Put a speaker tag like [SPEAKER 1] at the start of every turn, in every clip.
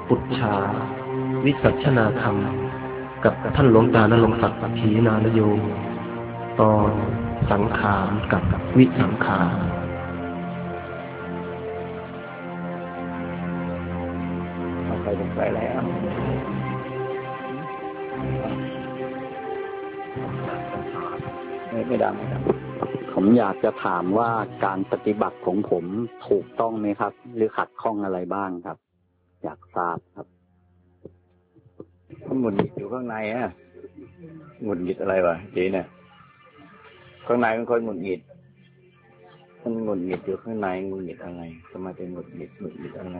[SPEAKER 1] ปุจฉาวิสัชนาธรรมกับท่านหลวงตาณรงค์ศักดิ์ขีณานโยตอนสังขารกับวิสังขาร
[SPEAKER 2] ใครสงสัยแล้วไม่ดังผมอยากจะถามว่าการปฏิบัติของผมถูกต้องไหมครับหรือขัดข้องอะไรบ้างครับอยากทราบครับหงุดหงิดอยู่ข้างในหงุดหงิดอะไรวะจีเนี่ยข้างในมันคนหงุดหงิดมันหงุดหงิดอยู่ข้างในหงุดหงิดอะไรทำไมเป็นหงุดหงิดอะไร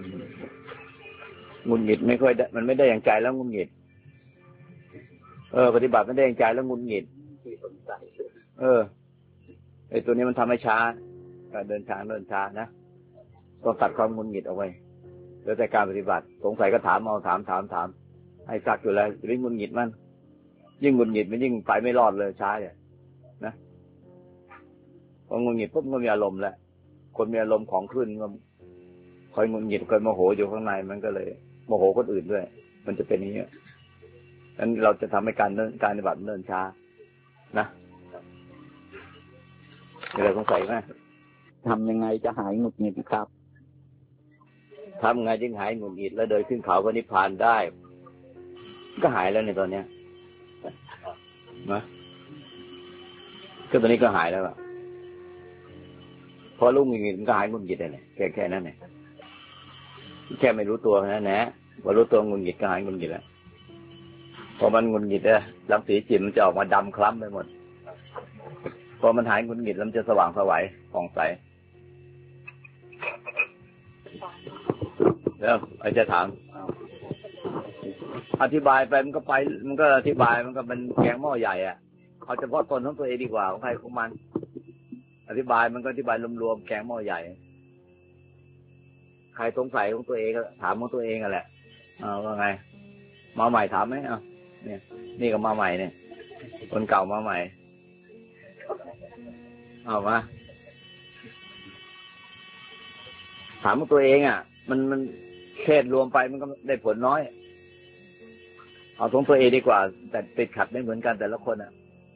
[SPEAKER 2] หงุดหงิดไม่ค่อยได้มันไม่ได้อย่างใจแล้วหงุดหงิดปฏิบัติไม่ได้อย่างใจแล้วหงุดหงิดไอ้ตัวนี้มันทำให้ช้าการเดินช้านะต้องตัดความหงุดหงิดเอาไว้แล้วแต่การปฏิบัติสงสัยก็ถามเอาถามให้ซักอยู่แล้วยิ่งหงุดหงิดมันยิ่งหงุดหงิดมันยิ่งไปไม่รอดเลยช้าเนี่ยนะพอหงุดหงิดปุ๊บก็มีอารมณ์แล้วคนมีอารมณ์ของขึ้นก็คอยหงุดหงิดคอยโมโหอยู่ข้างในมันก็เลยโมโหคนอื่นด้วยมันจะเป็นอย่างนี้งั้นเราจะทำให้การปฏิบัติเดินช้านะมีอะไรสงสัยไหมทำยังไงจะหายหงุดหงิดครับทำไงจึงหายหงุดหงิดแล้วเดินขึ้นเขาพระนิพพานได้ก็หายแล้วในตอนเนี้ยนะก็ตอนนี้ก็หายแล้วอะพอลูกหงุดหงิดมันก็หายหงุดหงิดเลยแค่นั้นเนี่ยแค่ไม่รู้ตัวนะพอรู้ตัวหงุดหงิดก็หายหงุดหงิดแล้วพอมันหงุดหงิดรังสีจิตมันจะออกมาดำคล้ำไปหมดพอมันหายหงุดหงิดแล้วมันจะสว่างไสวผ่องใสแล้วจะถามอธิบายไปมันก็อธิบายมันก็เป็นแกงหม้อใหญ่อะเอาเฉพาะตนของตัวเองดีกว่าของใครของมันอธิบายมันก็อธิบายรวมๆแกงหม้อใหญ่ใครสงสัยของตัวเองก็ถามของตัวเองแหละว่าไงมาใหม่ถามไหมเนี่ยนี่ก็มาใหม่เนี่ยคนเก่ามาใหม่เอามาถามของตัวเองมันเทศรวมไปมันก็ได้ผลน้อยเอาของตัวเองดีกว่าแต่ติดขัดไม่เหมือนกันแต่ละคน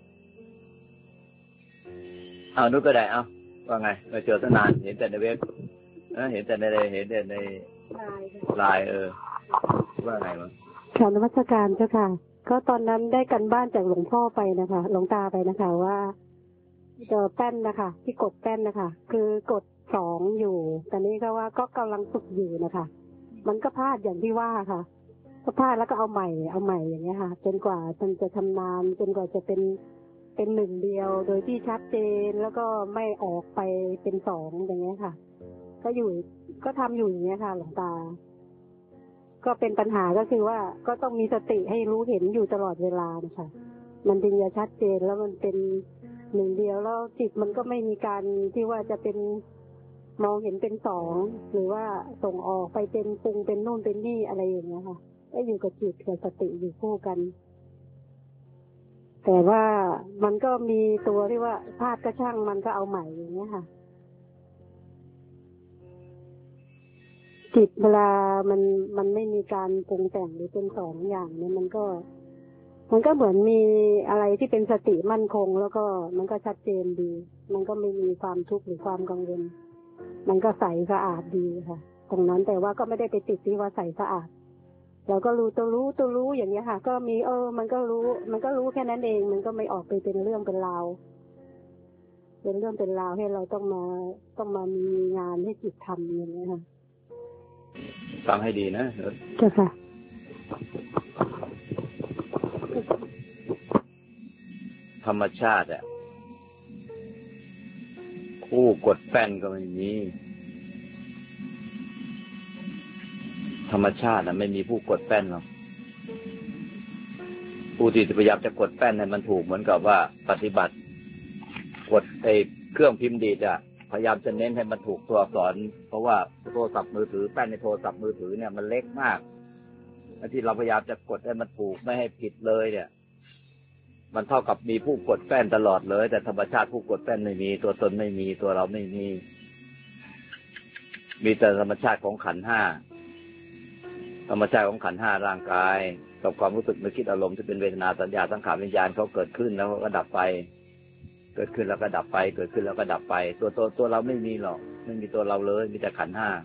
[SPEAKER 2] เอานุ๊กก็ได้ว่าไงเราเจอตั้งนานเห็นแต่ในเว็บเห็นแต่ในไลน์ว่าไงวะ
[SPEAKER 3] ข่าวนมัสการเจ้าค่ะก็ตอนนั้นได้กันบ้านจากหลวงพ่อไปนะคะหลวงตาไปนะคะว่าเจอแป้นนะคะที่กดแป้นนะคะคือกด2อยู่แต่นี้ก็ว่าก็กำลังฝึกอยู่นะคะมันก็พลาดอย่างที่ว่าค่ะก็พลาดแล้วก็เอาใหม่อย่างเงี้ยค่ะจนกว่ามันจะชำนาญจนกว่าจะเป็นหนึ่งเดียวโดยที่ชัดเจนแล้วก็ไม่ออกไปเป็น2อย่างเงี้ยค่ะก็ทำอยู่อย่างเงี้ยค่ะหลวงตาก็เป็นปัญหาก็คือว่าก็ต้องมีสติให้รู้เห็นอยู่ตลอดเวลานะคะมันถึงจะชัดเจนแล้วมันเป็นหนึ่งเดียวแล้วจิตมันก็ไม่มีการที่ว่าจะเป็นมองเห็นเป็น2หรือว่าส่งออกไปเป็นปรุงเป็นนู่นเป็นนี่อะไรอย่างเงี้ยค่ะก็อยู่กับจิตกับสติอยู่คู่กันแต่ว่ามันก็มีตัวที่ว่าพลาดก็ช่างมันก็เอาใหม่อย่างเงี้ยค่ะจิตเวลามันไม่มีการปรุงแต่งหรือเป็น2อย่างเนี่ยมันก็เหมือนมีอะไรที่เป็นสติมั่นคงแล้วก็มันก็ชัดเจนดีมันก็ไม่มีความทุกข์หรือความกังวลมันก็ใสสะอาดดีค่ะตรงนั้นแต่ว่าก็ไม่ได้ไปติดที่ว่าใสสะอาดเราก็รู้ตัวรู้อย่างเงี้ยค่ะก็มีมันก็รู้แค่นั้นเองมันก็ไม่ออกไปเป็นเรื่องเป็นราวเป็นเรื่องเป็นราวให้เราต้องมามีงานให้จิตทำอย่างเงี้ยค่ะ
[SPEAKER 2] ฟังให้ดีนะ
[SPEAKER 3] เจ้าค่ะ
[SPEAKER 2] ธรรมชาติผู้กดแป้นก็ไม่มีธรรมชาติไม่มีผู้กดแป้นหรอกผู้ที่พยายามจะกดแป้นให้มันถูกเหมือนกับว่าปฏิบัติกดไอ้เครื่องพิมพ์ดีดพยายามจะเน้นให้มันถูกตัวอักษรเพราะว่าโทรศัพท์มือถือแป้นในโทรศัพท์มือถือเนี่ยมันเล็กมากที่เราพยายามจะกดให้มันถูกไม่ให้ผิดเลยเนี่ยมันเท่ากับมีผู้กดแป้นตลอดเลยแต่ธรรมชาติผู้กดแป้นไม่มีตัวตนไม่มีตัวเราไม่มีแต่ธรรมชาติของขันธ์5 ธรรมชาติของขันธ์ห้าร่างกายกับความรู้สึกนึกคิดอารมณ์ที่เป็นเวทนาสัญญาสังขารวิญญาณเขาเกิดขึ้นแล้วก็ดับไปเกิดขึ้นแล้วก็ดับไปเกิดขึ้นแล้วก็ดับไปตัวเราไม่มีหรอกไม่มีตัวเราเลยมีแต่ขันธ์ห้า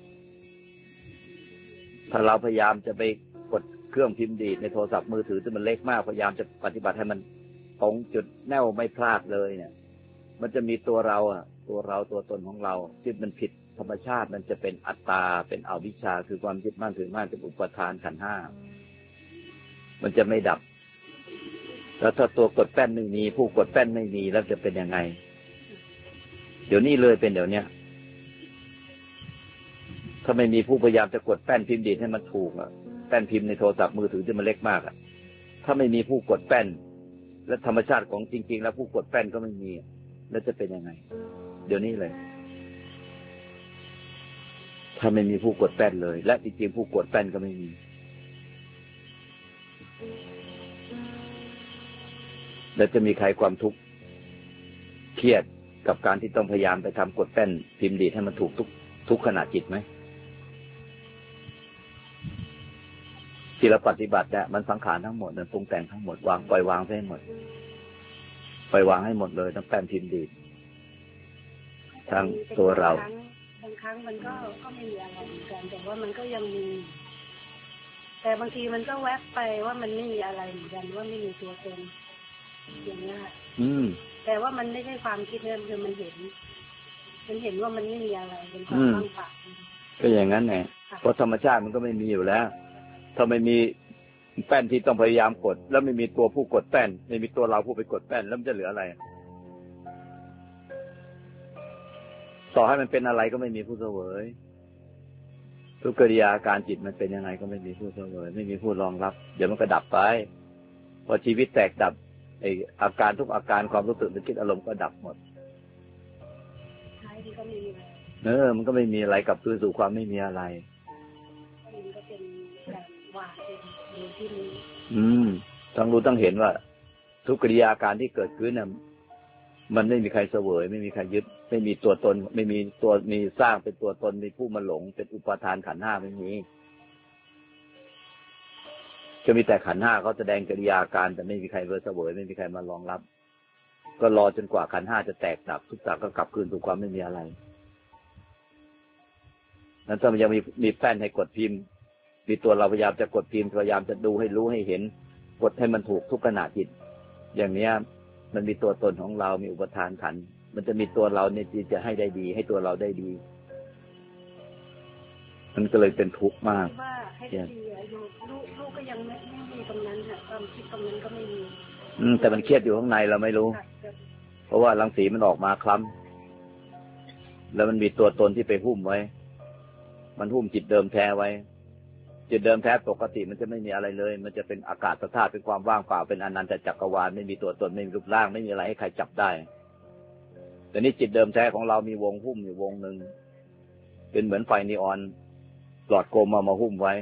[SPEAKER 2] ถ้าเราพยายามจะไปกดเครื่องพิมพ์ดีดในโทรศัพท์มือถือที่มันเล็กมากพยายามจะปฏิบัติให้มันตรงจุดแน่วไม่พลาดเลยเนี่ยมันจะมีตัวเราตัวตนของเราที่มันผิดธรรมชาติมันจะเป็นอัตตาเป็นอวิชชาคือความยึดมั่นถือมั่นเป็นอุปทานขันธ์ห้ามันจะไม่ดับแล้วถ้าตัวกดแป้นไม่มีผู้กดแป้นไม่มีแล้วจะเป็นยังไงเดี๋ยวนี้เลยเป็นเดี๋ยวเนี้ยถ้าไม่มีผู้พยายามจะกดแป้นพิมพ์ดีดให้มันถูกอ่ะแป้นพิมพ์ในโทรศัพท์มือถือที่มันเล็กมากอ่ะถ้าไม่มีผู้กดแป้นและธรรมชาติของจริงๆแล้วผู้กดแป้นก็ไม่มีแล้วจะเป็นยังไงเดี๋ยวนี้เลยถ้าไม่มีผู้กดแป้นเลยและจริงๆผู้กดแป้นก็ไม่มีแล้วจะมีใครความทุกข์เครียดกับการที่ต้องพยายามไปทำกดแป้นพิมพ์ดีดให้มันถูกทุกขณะจิตไหมที่เราปฏิบัติเนี่ยมันสังขารทั้งหมดมันปรุงแต่งทั้งหมดปล่อยวางให้หมดปล่อยวางให้หมดเลยทั้งแป้นพิมพ์ดีดทั้งตัวเรา
[SPEAKER 3] บางครั้งมันก็ไม่มีอะไรเหมือนกันแต่ว่ามันก็ยังมีแต่บางทีมันก็แวบไปว่ามันไม่มีอะไรเหมือนกันว่าไม่มีตัวตนอย่างนี้ค่ะแต่ว่ามันไม่ใช่ความคิดเนี่ยคือมันเห็นว่ามันไม่มีอะไรเป็นความว่างเปล่า
[SPEAKER 2] ก็อย่างนั้นไงเพราะธรรมชาติมันก็ไม่มีอยู่แล้วถ้าไม่มีแป้นที่ต้องพยายามกดแล้วไม่มีตัวผู้กดแป้นไม่มีตัวเราผู้ไปกดแป้นแล้วมันจะเหลืออะไรต่อให้มันเป็นอะไรก็ไม่มีผู้เสวยทุกกิริยาการจิตมันเป็นยังไงก็ไม่มีผู้เสวยไม่มีผู้รองรับเดี๋ยวมันก็ดับไปพอชีวิตแตกดับไออาการทุกอาการความรู้สึกนึกคิดอารมณ์ก็ดับหมดมันก็ไม่มีอะไรกับคือสู่ความไม่มีอะไรต้องรู้ต้องเห็นว่าทุกกิริยาการที่เกิดขึ้นน่ะมันไม่มีใครเสวยไม่มีใครยึดไม่มีตัวตนไม่มีตัวมีสร้างเป็นตัวตนมีผู้มาหลงเป็นอุปาทานขันธ์ห้าไม่มีจะมีแต่ขันธ์ห้าเขาแสดงกิริยาการแต่ไม่มีใครเสวยไม่มีใครมารองรับก็รอจนกว่าขันธ์ห้าจะแตกดับทุกอย่างก็กลับคืนสู่ความไม่มีอะไรนั้นถ้ามันยังมีแป้นให้กดพิมพ์มีตัวเราพยายามจะกดพิมพ์พยายามจะดูให้รู้ให้เห็นกดให้มันถูกทุกขณะจิตอย่างเนี้ยมันมีตัวตนของเรามีอุปทานขันธ์มันจะมีตัวเราเนี่ยที่จะให้ได้ดีให้ตัวเราได้ดีมันก็เลยเป็นทุกข์มาก
[SPEAKER 3] ว่าให้ดีลูกก็ยังไม่มีตรงนั้นค่ะความคิดตรงนั้นก็ไม่มี
[SPEAKER 2] แต่มันเครียดอยู่ข้างในเราไม่รู้เพราะว่ารังสีมันออกมาคล้ำแล้วมันมีตัวตนที่ไปหุ้มไว้มันหุ้มจิตเดิมแท้ไว้จิตเดิมแท้ปกติมันจะไม่มีอะไรเลยมันจะเป็นอากาศธาตุเป็นความว่างเปล่าเป็นอนันตจักรวาลไม่มีตัวตนไม่มีรูปร่างไม่มีอะไรให้ใครจับได้แต่นี่จิตเดิมแท้ของเรามีวงหุ้มอยู่วงหนึ่งเป็นเหมือนไฟนีออนหลอดกลมมาหุ้มไว้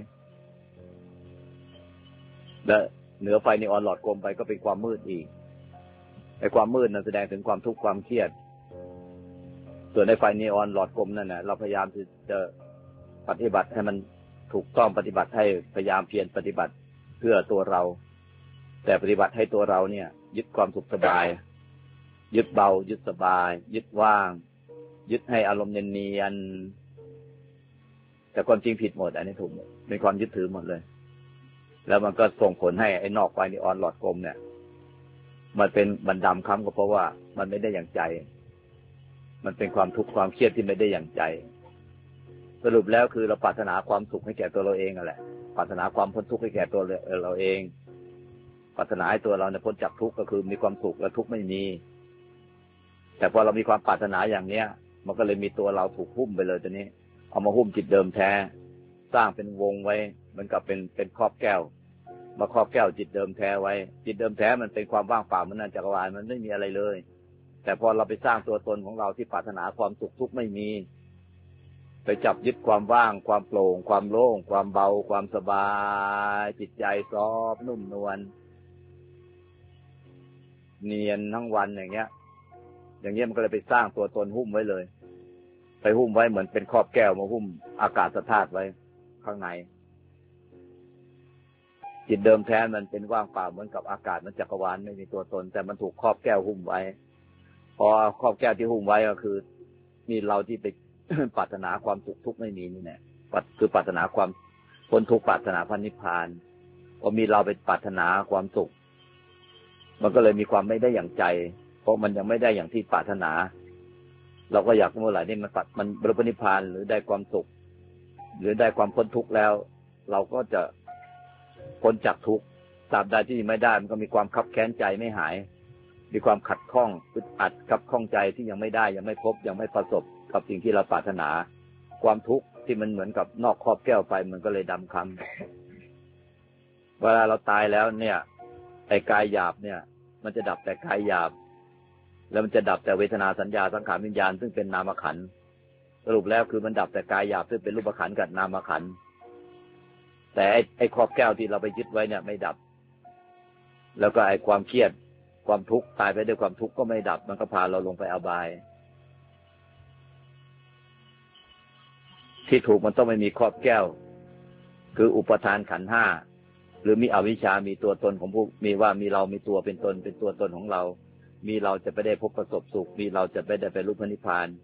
[SPEAKER 2] และเหนือไฟนีออนหลอดกลมไปก็เป็นความมืดอีกไอ้ความมืดนั้นแสดงถึงความทุกข์ความเครียดส่วนในไฟนีออนหลอดกลมนั่นน่ะเราพยายามที่จะปฏิบัติให้มันถูกต้องปฏิบัติให้พยายามเพียรปฏิบัติเพื่อตัวเราแต่ปฏิบัติให้ตัวเราเนี่ยยึดความสุขสบายยึดเบายึดสบายยึดว่างยึดให้อารมณ์เนียนๆแต่ความจริงผิดหมดอันนี้ถูกเป็นความยึดถือหมดเลยแล้วมันก็ส่งผลให้ไอ้นอกไฟนีออนหลอดกลมเนี่ยมันเป็นบันดำค้ำก็เพราะว่ามันไม่ได้อย่างใจมันเป็นความทุกข์ความเครียดที่ไม่ได้อย่างใจสรุปแล้วคือเราปรารถนาความสุขให้แก่ตัวเราเองนั่นแหละปรารถนาความพ้นทุกข์ให้แก่ตัวเราเองปรารถนาให้ตัวเราเนี่ยพ้นจากทุกข์ก็คือมีความสุขและทุกข์ไม่มีแต่พอเรามีความปรารถนาอย่างเนี้ยมันก็เลยมีตัวเราถูกหุ้มไปเลยตอนนี้เอามาหุ้มจิตเดิมแท้สร้างเป็นวงไว้เหมือนกับเป็นครอบแก้วมาครอบแก้วจิตเดิมแท้ไว้จิตเดิมแท้มันเป็นความว่างเปล่ามันนั่นจักรวาลมันไม่มีอะไรเลยแต่พอเราไปสร้างตัวตนของเราที่ปรารถนาความสุขทุกข์ไม่มีไปจับยึดความว่างความโปร่งความโล่งความเบาความสบายจิตใจซอฟนุ่มนวลเนียนทั้งวันอย่างเงี้ยมันก็เลยไปสร้างตัวตนหุ้มไว้เลยไปหุ้มไว้เหมือนเป็นครอบแก้วมาหุ้มอากาศธาตุไว้ข้างในจิตเดิมแท้มันเป็นว่างเปล่าเหมือนกับอากาศมันจักรวาลไม่มีตัวตนแต่มันถูกครอบแก้วหุ้มไว้พอครอบแก้วที่หุ้มไว้ก็คือมีเราที่ไป ปรารถนาความสุขทุกข์ไม่มีนี่แหละคือปรารถนาความพ้นทุกข์ปรารถนาพระนิพพานพอมีเราไปปรารถนาความสุขมันก็เลยมีความไม่ได้อย่างใจเพราะมันยังไม่ได้อย่างที่ปรารถนาเราก็อยากเมื่อไหร่นี่มันบรรลุนิพพานหรือได้ความสุขหรือได้ความพ้นทุกข์แล้วเราก็จะพ้นจากทุกข์ตราบใดที่ไม่ได้มันก็มีความคับแค้นใจไม่หายมีความขัดข้องอึดอัดคับข้องใจที่ยังไม่ได้ยังไม่พบยังไม่ประสบกับสิ่งที่เราปรารถนาความทุกข์ที่มันเหมือนกับนอกครอบแก้วไปมันก็เลยดำคำเวลาเราตายแล้วเนี่ยไอ้กายหยาบเนี่ยมันจะดับแต่กายหยาบแล้วมันจะดับแต่เวทนาสัญญาสังขารวิญญาณซึ่งเป็นนามขันธ์สรุปแล้วคือมันดับแต่กายหยาบซึ่งเป็นรูปขันธ์กับนามขันธ์แต่ไอ้ครอบแก้วที่เราไปยึดไว้เนี่ยไม่ดับแล้วก็ไอ้ความเครียดความทุกข์ตายไปด้วยความทุกข์ก็ไม่ดับมันก็พาเราลงไปอบายที่ถูกมันต้องไม่มีครอบแก้วคืออุปทานขันธ์ห้าหรือมีอวิชชามีตัวตนของผู้มีว่ามีเรามีตัวเป็นตนเป็นตัวตนของเรามีเราจะไปได้พบประสบสุขมีเราจะไปได้ไปรู้พระนิพพาน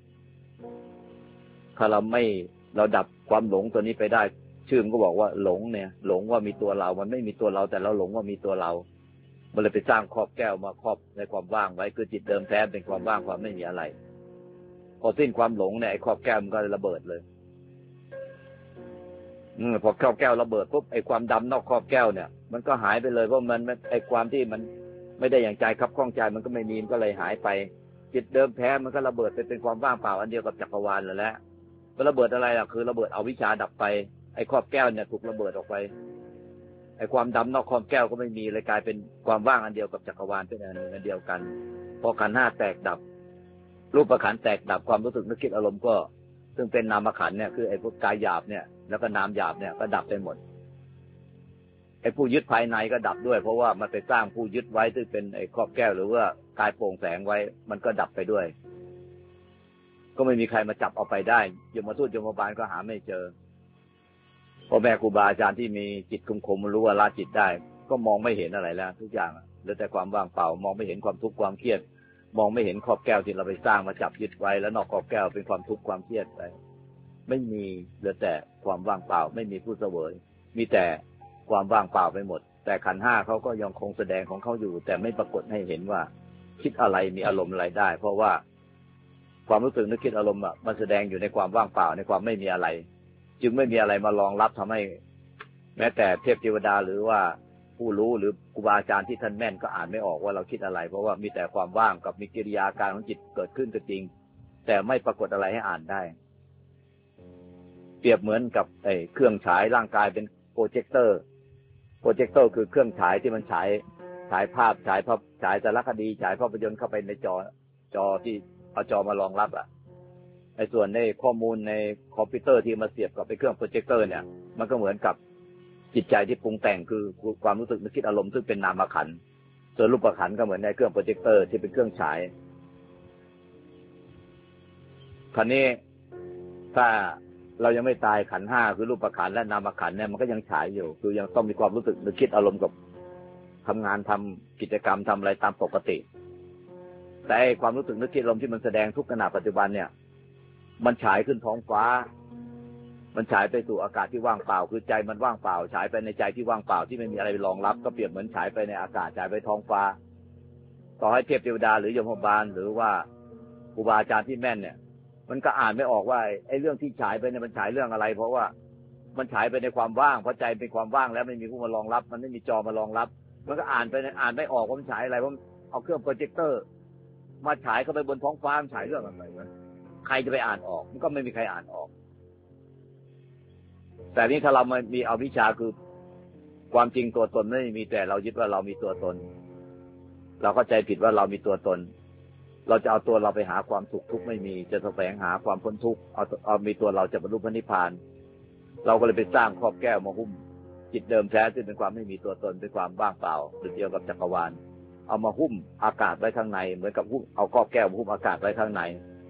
[SPEAKER 2] ถ้าเราดับความหลงตัวนี้ไปได้ชื่อมันก็บอกว่าหลงเนี่ยหลงว่ามีตัวเรามันไม่มีตัวเราแต่เราหลงว่ามีตัวเรามันเลยไปสร้างครอบแก้วมาครอบในความว่างไว้คือจิตเดิมแท้เป็นความว่างความไม่มีอะไรพอสิ้นความหลงเนี่ยไอ้ครอบแก้วมันก็ระเบิดเลยพอครอบแก้วระเบิดปุ๊บไอ้ความดำนอกครอบแก้วเนี่ยมันก็หายไปเลยเพราะมันไอ้ความที่มันไม่ได้อย่างใจคับข้องใจมันก็ไม่มีมันก็เลยหายไปจิตเดิมแท้มันก็ระเบิดไปเป็นความว่างเปล่าอันเดียวกับจักรวาลแล้วแหละมันระเบิดอะไรล่ะคือระเบิดอวิชชาดับไปไอ้ครอบแก้วเนี่ยถูกระเบิดออกไปไอ้ความดำนอกครอบแก้วก็ไม่มีเลยกลายเป็นความว่างอันเดียวกับจักรวาลเป็นอันเดียวกันพอขันธ์ห้าแตกดับรูปขันธ์แตกดับความรู้สึกนึกคิดอารมณ์ก็ซึ่งเป็นนามขันธ์เนี่ยคือไอ้พวกกายหยาบเนี่ยแล้วก็นามหยาบเนี่ยก็ดับไปหมดไอ้ผู้ยึดภายในก็ดับด้วยเพราะว่ามันไปสร้างผู้ยึดไว้ซึ่งเป็นไอ้ครอบแก้วหรือว่ากายโปร่งแสงไว้มันก็ดับไปด้วยก็ไม่มีใครมาจับเอาไปได้ยมทูตยมบาลก็หาไม่เจอพ่อแม่ครูบาอาจารย์ที่มีจิตคมรู้ว่าละจิตได้ก็มองไม่เห็นอะไรแล้วทุกอย่างเหลือแต่ความว่างเปล่ามองไม่เห็นความทุกข์ความเครียดมองไม่เห็นครอบแก้วที่เราไปสร้างมาจับยึดไว้แล้วนอกครอบแก้วเป็นความทุกข์ความเครียดไปไม่มีเหลือแต่ความว่างเปล่าไม่มีผู้เสวยมีแต่ความว่างเปล่าไปหมดแต่ขันธ์ห้าเขาก็ยังคงแสดงของเขาอยู่แต่ไม่ปรากฏให้เห็นว่าคิดอะไรมีอารมณ์อะไรได้เพราะว่าความรู้สึกนึกคิดอารมณ์มันแสดงอยู่ในความว่างเปล่าในความไม่มีอะไรจึงไม่มีอะไรมารองรับทำให้แม้แต่เทพเทวดาหรือว่าผู้รู้หรือครูบาอาจารย์ที่ท่านแม่นก็อ่านไม่ออกว่าเราคิดอะไรเพราะว่ามีแต่ความว่างกับมีกิริยาการของจิตเกิดขึ้นก็จริงแต่ไม่ปรากฏอะไรให้อ่านได้เปรียบเหมือนกับเครื่องฉายร่างกายเป็นโปรเจคเตอร์คือเครื่องฉายที่มันฉายภาพฉายสารคดีฉายภาพยนตร์เข้าไปในจอที่เอาจอมารองรับไอ้ส่วนในข้อมูลในคอมพิวเตอร์ที่มาเสียบกับไปเครื่องโปรเจคเตอร์เนี่ยมันก็เหมือนกับจิตใจที่ปรุงแต่งคือความรู้สึกนึกคิดอารมณ์ซึ่งเป็นนามขันธ์ส่วนรูปขันธ์ก็เหมือนในเครื่องโปรเจคเตอร์ที่เป็นเครื่องฉายคราวนี้ถ้าเรายังไม่ตายขันธ์ห้าคือรูปขันธ์และนามขันธ์เนี่ยมันก็ยังฉายอยู่คือยังต้องมีความรู้สึกนึกคิดอารมณ์กับทำงานทำกิจกรรมทำอะไรตามปกติแต่ความรู้สึกนึกคิดอารมณ์ที่มันแสดงทุกขณะปัจจุบันเนี่ยมันฉายขึ้นท้องฟ้ามันฉายไปสู่อากาศที่ว่างเปล่าคือใจมันว่างเปล่าฉายไปในใจที่ว่างเปล่าที่ไม่มีอะไรรองรับก็เปรียบเหมือนฉายไปในอากาศฉายไปท้องฟ้าต่อให้เทพเทวดาหรือยมบาลหรือว่าครูบาอาจารย์ที่แม่นเนี่ยมันก็อ่านไม่ออกว่าไอ้เรื่องที่ฉายไปเนี่ยมันฉายเรื่องอะไรเพราะว่ามันฉายไปในความว่างเพราะใจเป็นความว่างแล้วไม่มีผู้มารองรับมันไม่มีจอมารองรับมันก็อ่านไม่ออกว่ามันฉายอะไรเพราะเอาเครื่องโปรเจคเตอร์มาฉายเข้าไปบนท้องฟ้ามันฉายเรื่องอะไรวะใครจะไปอ่านออกมันก็ไม่มีใครอ่านออกแต่นี้ถ้าเรามีอวิชชาคือความจริงตัวตนไม่มีแต่เรายึดว่าเรามีตัวตนเราเข้าใจผิดว่าเรามีตัวตนเราจะเอาตัวเราไปหาความสุขทุกข์ไม่มีจะแสวงหาความพ้นทุกข์เอามีตัวเราจะบรรลุพระนิพพานเราก็เลยไปสร้างครอบแก้วมาหุ้มจิตเดิมแท้ที่เป็นความไม่มีตัวตนเป็นความว่างเปล่าเดียวกับจักรวาลเอามาหุ้มอากาศไว้ข้างในเหมือนกับเอาครอบแก้วมาหุ้มอากาศไว้ข้างใน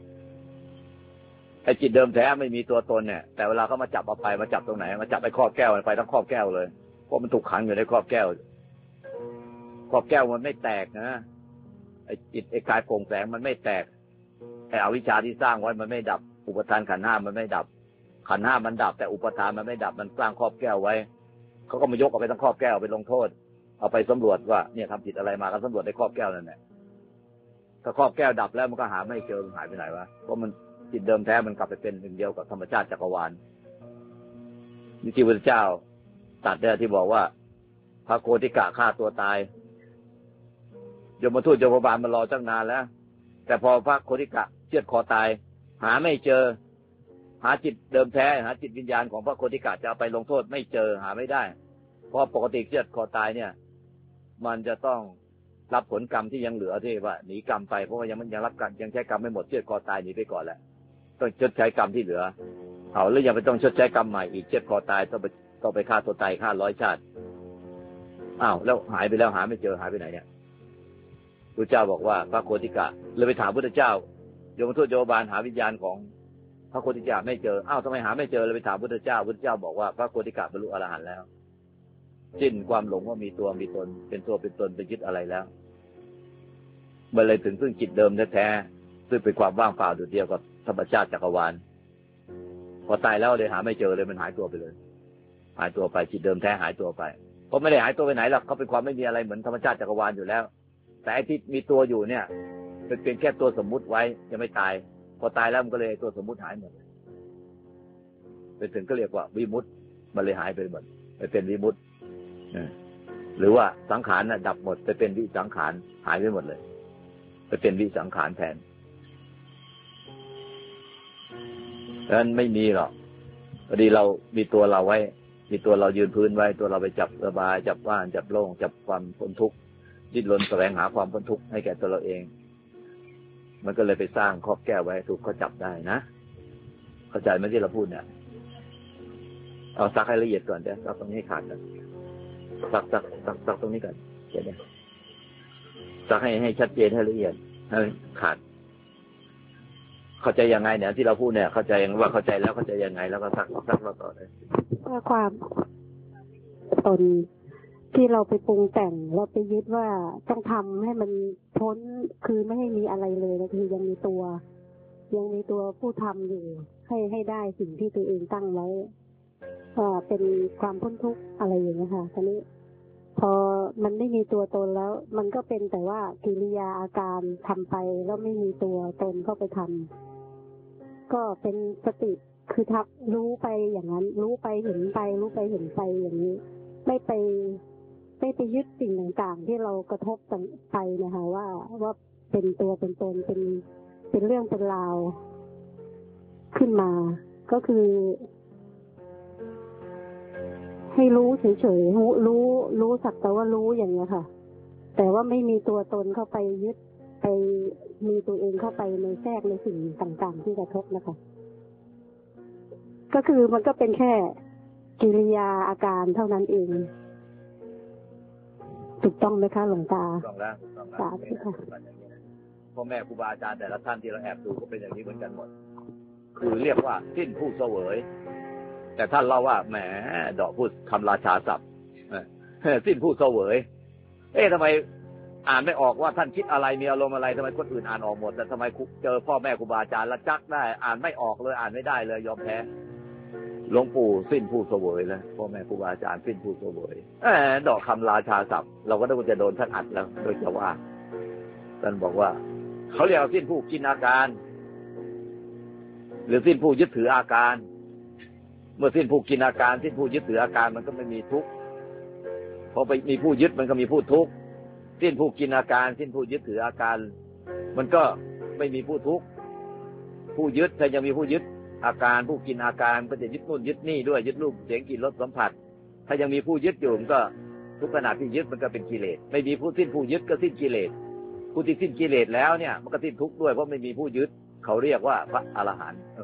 [SPEAKER 2] ไอ้จิตเดิมแท้ไม่มีตัวตนเนี่ยแต่เวลาเขามาจับเอาไปมาจับตรงไหนมาจับไอ้ครอบแก้วไปทั้งครอบแก้วเลยราะมันถูกขังอยู่ในครอบแก้วครอบแก้วมันไม่แตกนะไอ้จิตไอ้กายโปร่งแสงมันไม่แตกไอ้อวิชชาที่สร้างไว้มันไม่ดับอุปทานขันธ์ห้ามันไม่ดับขันธ์ห้ามันดับแต่อุปทานมันไม่ดับมันสร้างครอบแก้วไว้เขาก็มายกเอาไปทั้งครอบแก้วไปลงโทษเอาไปสำรวจว่าเนี่ยทำผิดอะไรมาก็สำรวจในครอบแก้วนั่นแหละถ้าครอบแก้วดับแล้วมันก็หาไม่เจอมันหายไปไหนวะเพราะมันจิตเดิมแท้มันกลับไปเป็นหนึ่งเดียวกับธรรมชาติจักรวาลนี่ที่พระเจ้าตรัสเนี่ยที่บอกว่าพระโกฏฐิกะฆ่าตัวตายยมทูตยมบาลมารอตั้งนานแล้วแต่พอพระโกฏฐิกะเชือดคอตายหาไม่เจอหาจิตเดิมแท้หาจิตวิญญาณของพระโกฏฐิกะจะเอาไปลงโทษไม่เจอหาไม่ได้เพราะปกติเชือดคอตายเนี่ยมันจะต้องรับผลกรรมที่ยังเหลือที่ว่าหนีกรรมไปเพราะว่ายังรับกรรมยังใช้กรรมไม่หมดเชือดคอตายหนีไปก่อนแหละต้องชดใช้กรรมที่เหลือเอาแล้วยังไปต้องชดใช้กรรมใหม่อีกเชือดคอตายต้องไปฆ่าตัวตายฆ่า100 ชาติอ้าวแล้วหายไปแล้วหาไม่เจอหายไปไหนเนี่ยพระเจ้าบอกว่าพระโกฏฐิกะเลยไปถามพระเจ้ายมทูตโยบาลหาวิญญาณของพระโกฏฐิกะไม่เจออ้าวทำไมหาไม่เจอเลยไปถามพระเจ้าพระเจ้าบอกว่าพระโกฏฐิกะบรรลุอรหันต์แล้วสิ้นความหลงว่ามีตัวมีตนเป็นตัวเป็นตนเป็นยึดอะไรแล้วมันเลยถึงซึ่งจิตเดิมแท้ๆซึ่งเป็นความว่างเปล่าโดดเดี่ยวกับธรรมชาติจักรวาลพอตายแล้วเลยหาไม่เจอเลยมันหายตัวไปเลยหายตัวไปจิตเดิมแท้หายตัวไปเพราะไม่ได้หายตัวไปไหนหรอกเขาเป็นความไม่มีอะไรเหมือนธรรมชาติจักรวาลอยู่แล้วแต่ไอ้ที่มีตัวอยู่เนี่ยเป็นเพียงแค่ตัวสมมุติไว้ยังไม่ตายพอตายแล้วมันก็เลยตัวสมมุติหายหมดไปถึงก็เรียกว่าวิมุตติมันเลยหายไปหมดไปเป็นวิมุตติหรือว่าสังขารน่ะดับหมดไปเป็นวิสังขารหายไปหมดเลยไปเป็นวิสังขารแทนดังนั้นไม่มีหรอกพอดีเรามีตัวเราไว้มีตัวเรายืนพื้นไว้ตัวเราไปจับสบายจับว่างจับโล่งจับความพ้นทุกข์ดิ้นรนแสวงหาความพ้นทุกข์ให้แก่ตัวเราเองมันก็เลยไปสร้างครอบแก้วไว้ถูกเขาจับได้นะเข้าใจไหมที่เราพูดเนี่ยเอาซักให้ละเอียดก่อนเดี๋ยวซักตรงนี้ให้ขาดก่อนซักตรงนี้ก่อนเดี๋ยวซักให้ชัดเจนให้ละเอียดให้ขาดเข้าใจยังไงเนี่ยที่เราพูดเนี่ยเข้าใจยังว่าเข้าใจแล้วเข้าใจยังไงแล้วก็ซักเราต่อเลย
[SPEAKER 3] ความตนที่เราไปปรุงแต่งเราไปยึดว่าต้องทำให้มันพ้นคือไม่ให้มีอะไรเลยก็คือยังมีตัวผู้ทำอยู่ให้ได้สิ่งที่ตัวเองตั้งไว้เป็นความพ้นทุกข์อะไรอย่างนี้ค่ะทีนี้พอมันไม่มีตัวตนแล้วมันก็เป็นแต่ว่ากิริยาอาการทำไปแล้วไม่มีตัวตนเข้าไปทำก็เป็นสติคือทับรู้ไปอย่างนั้นรู้ไปเห็นไปรู้ไปเห็นไปอย่างนี้ไม่ไปยึดสิ่งต่างๆที่เรากระทบไปนะคะว่าเป็นตัวเป็นตนเป็นเรื่องเป็นราวขึ้นมาก็คือให้รู้เฉยๆรู้สักแต่ว่ารู้อย่างนี้ค่ะแต่ว่าไม่มีตัวตนเข้าไปยึดไปมีตัวเองเข้าไปในแทรกในสิ่งต่างๆที่กระทบนะคะก็คือมันก็เป็นแค่กิริยาอาการเท่านั้นเองถูกต้องไหมคะหลวงตา
[SPEAKER 2] ถูกต้องแล้วสาธุค่ะพ่อแม่ครูบาอาจารย์แต่ละท่านที่เราแอบดูก็เป็นอย่างนี้เหมือนกันหมดคือเรียกว่าสิ้นผู้เสวยแต่ท่านเล่าว่าแหมดอกพูดคำราชาศัพท์สิ้นผู้เสวยทำไมอ่านไม่ออกว่าท่านคิดอะไรมีอารมณ์อะไรทำไมคนอื่นอ่านออกหมดแต่ทำไมเจอพ่อแม่ครูบาอาจารย์ละจักได้อ่านไม่ออกเลยอ่านไม่ได้เลยยอมแพ้หลวงปู่สิ้นผู้เสวยแล้วพ่อแม่ครูบาอาจารย์สิ้นผู้เสวยดอกคำราชาศัพท์เราก็ต้องจะโดนท่านอัดแล้วโดยจะว่าท่านบอกว่าเขาเรียกสิ้นผู้กินอาการหรือสิ้นผู้ยึดถืออาการเมื่อสิ้นผู้กินอาการสิ้นผู้ยึดถืออาการมันก็ไม่มีทุกข์พอไปมีผู้ยึดมันก็มีผู้ทุกข์สิ้นผู้กินอาการสิ้นผู้ยึดถืออาการมันก็ไม่มีผู้ทุกข์ผู้ยึดถ้ายังมีผู้ยึดอาการผู้กินอาการก็จะยึดนู่นยึดนี่ด้วยยึดรูปเสียงกลิ่นรสสัมผัสถ้ายังมีผู้ยึดอยู่มันก็ทุกขณะที่ยึดมันก็เป็นกิเลสไม่มีผู้สิ้นผู้ยึดก็สิ้นกิเลสผู้ที่สิ้นกิเลสแล้วเนี่ยมันก็สิ้นทุกข์ด้วยเพราะไม่มีผู้ยึดเขาเรียกว่าพระอรหันต์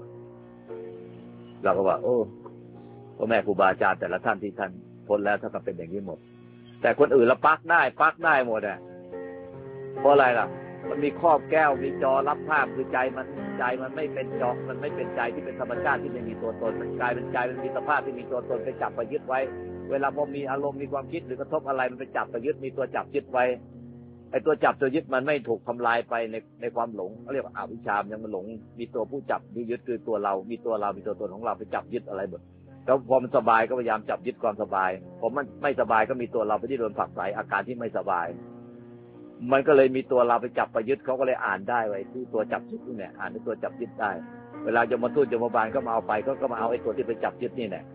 [SPEAKER 2] เราก็ว่าโอ้พ่อแม่ครูบาอาจารย์แต่ละท่านที่ท่านพ้นแล้วท่านก็เป็นอย่างนี้หมดแต่คนอื่นละปักได้หมดเพราะอะไรล่ะมันมีครอบแก้วมีจอรับภาพคือใจมันไม่เป็นจอมันไม่เป็นใจที่เป็นธรรมชาติที่ไม่มีตัวตนมันกลายเป็นใจมันมีสภาพที่มีตัวตนไปจับไปยึดไว้เวลาพอมีอารมณ์มีความคิดหรือกระทบอะไรมันไปจับไปยึดมีตัวจับยึดไว้ไอ้ตัวจับตัวยึดมันไม่ถูกทำลายไปในความหลงเขาเรียกว่าอวิชชายังมันหลงมีตัวผู้จับมียึดคือตัวเรามีตัวเรามีตัวตนของเราไปจับยึดอะไรหมดแล้วพอมันสบายก็พยายามจับยึดความสบายพอมันไม่สบายก็มีตัวเราไปที่โดนผลักไสอาการที่ไม่สบายมันก็เลยมีตัวเราไปจับไปยึดเขาก็เลยอ่านได้ไว้ที่ตัวจับยึดนี่แหละอ่านในตัวจับยึดได้เวลาจะมาทูตจะมาบานก็มาเอาไปก็มาเอาไอ้ตัวที่ไปจับยึดนี่แหละ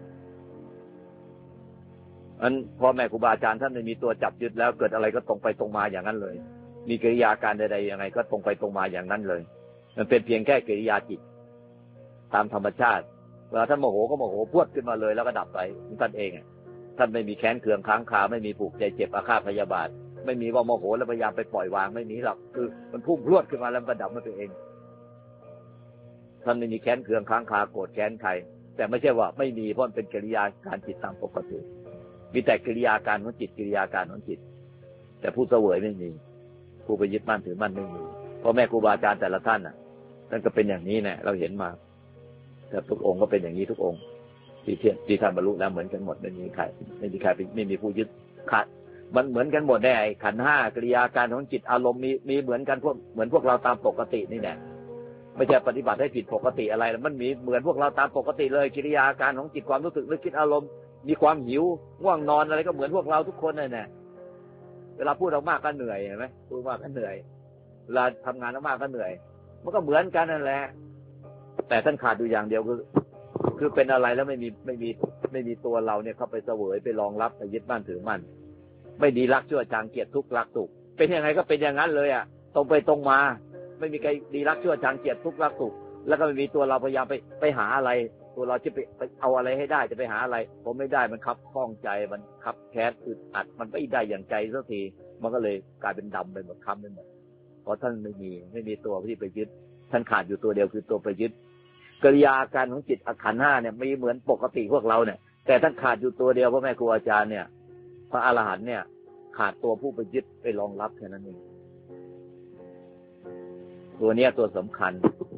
[SPEAKER 2] อันพ่อแม่ครูบาอาจารย์ท่านไม่มีตัวจับยึดแล้วเกิดอะไรก็ตรงไปตรงมาอย่างนั้นเลยมีกิริยาการใดๆยังไงก็ตรงไปตรงมาอย่างนั้นเลยมันเป็นเพียงแค่กิริยาจิตตามธรรมชาติเวลาท่านโมโหก็โมโหพรวดขึ้นมาเลยแล้วก็ดับไปท่านเองท่านไม่มีแค้นเคืองค้างคาไม่มีผูกใจเจ็บอาฆาตพยาบาทไม่มีว่าโมโหแล้วพยายามไปปล่อยวางไม่มีหรอกคือมันพุ่งพรวดขึ้นมาแล้วมันดับมันตัวเองท่านไม่มีแค้นเคืองค้างคาโกรธแค้นใครแต่ไม่ใช่ว่าไม่มีเพราะมันเป็นกิริยาการจิตตามปกติมีแต่กิริยาการของจิตกิริยาการของจิตแต่ผู้เสวยไม่มีผู้ไปยึดมั่นถือมั่นไม่มีเพราะแม่ครูบาอาจารย์แต่ละท่านท่านก็เป็นอย่างนี้แน่เราเห็นมาแต่ทุกองค์ก็เป็นอย่างนี้ทุกองค์ที่ท่านบรรลุแล้วเหมือนกันหมดไม่มีใครไม่มีผู้ยึดขาดมันเหมือนกันหมดแน่ขันธ์ห้ากิริยาการของจิตอารมณ์มีเหมือนกันเหมือนพวกเราตามปกตินี่แหละไม่ใช่ปฏิบัติให้ผิดปกติอะไรมันมีเหมือนพวกเราตามปกติเลยกิริยาการของจิตความรู้สึกนึกคิดอารมณ์มีความหิวง่วงนอนอะไรก็เหมือนพวกเราทุกคนเลยเนี่ยเวลาพูดออกมากก็เหนื่อยเห็นไหมพูดมากก็เหนื่อยเวลาทำงานออกมากก็เหนื่อยมันก็เหมือนกันนั่นแหละแต่ท่านขาดอยู่อย่างเดียวคือเป็นอะไรแล้วไม่มีตัวเราเนี่ยเข้าไปเสวยไปรองรับไปยึดมั่นถือมั่นไม่ดีรักชั่วจางเกลียดทุกข์รักสุขเป็นยังไงก็เป็นอย่างนั้นเลยตรงไปตรงมาไม่มีใครดีรักชั่วจางเกลียดทุกข์รักสุขแล้วก็ไม่มีตัวเราพยายามไปหาอะไรตัวเราจะไปเอาอะไรให้ได้จะไปหาอะไรผมไม่ได้มันคับข้องใจมันคับแค้นอึดอัดมันไม่ได้อย่างใจสักทีมันก็เลยกลายเป็นดำไปหมดค้ำไปหมดเพราะท่านไม่มีตัวที่ไปยึดท่านขาดอยู่ตัวเดียวคือตัวไปยึดกิริยาการของจิตขันธ์ห้าเนี่ยไม่เหมือนปกติพวกเราเนี่ยแต่ท่านขาดอยู่ตัวเดียวพ่อแม่ครูอาจารย์เนี่ยพระอรหันต์เนี่ยขาดตัวผู้ไปยึดไปรองรับแค่นั้นเองตัวเนี้ยตัวสำคัญ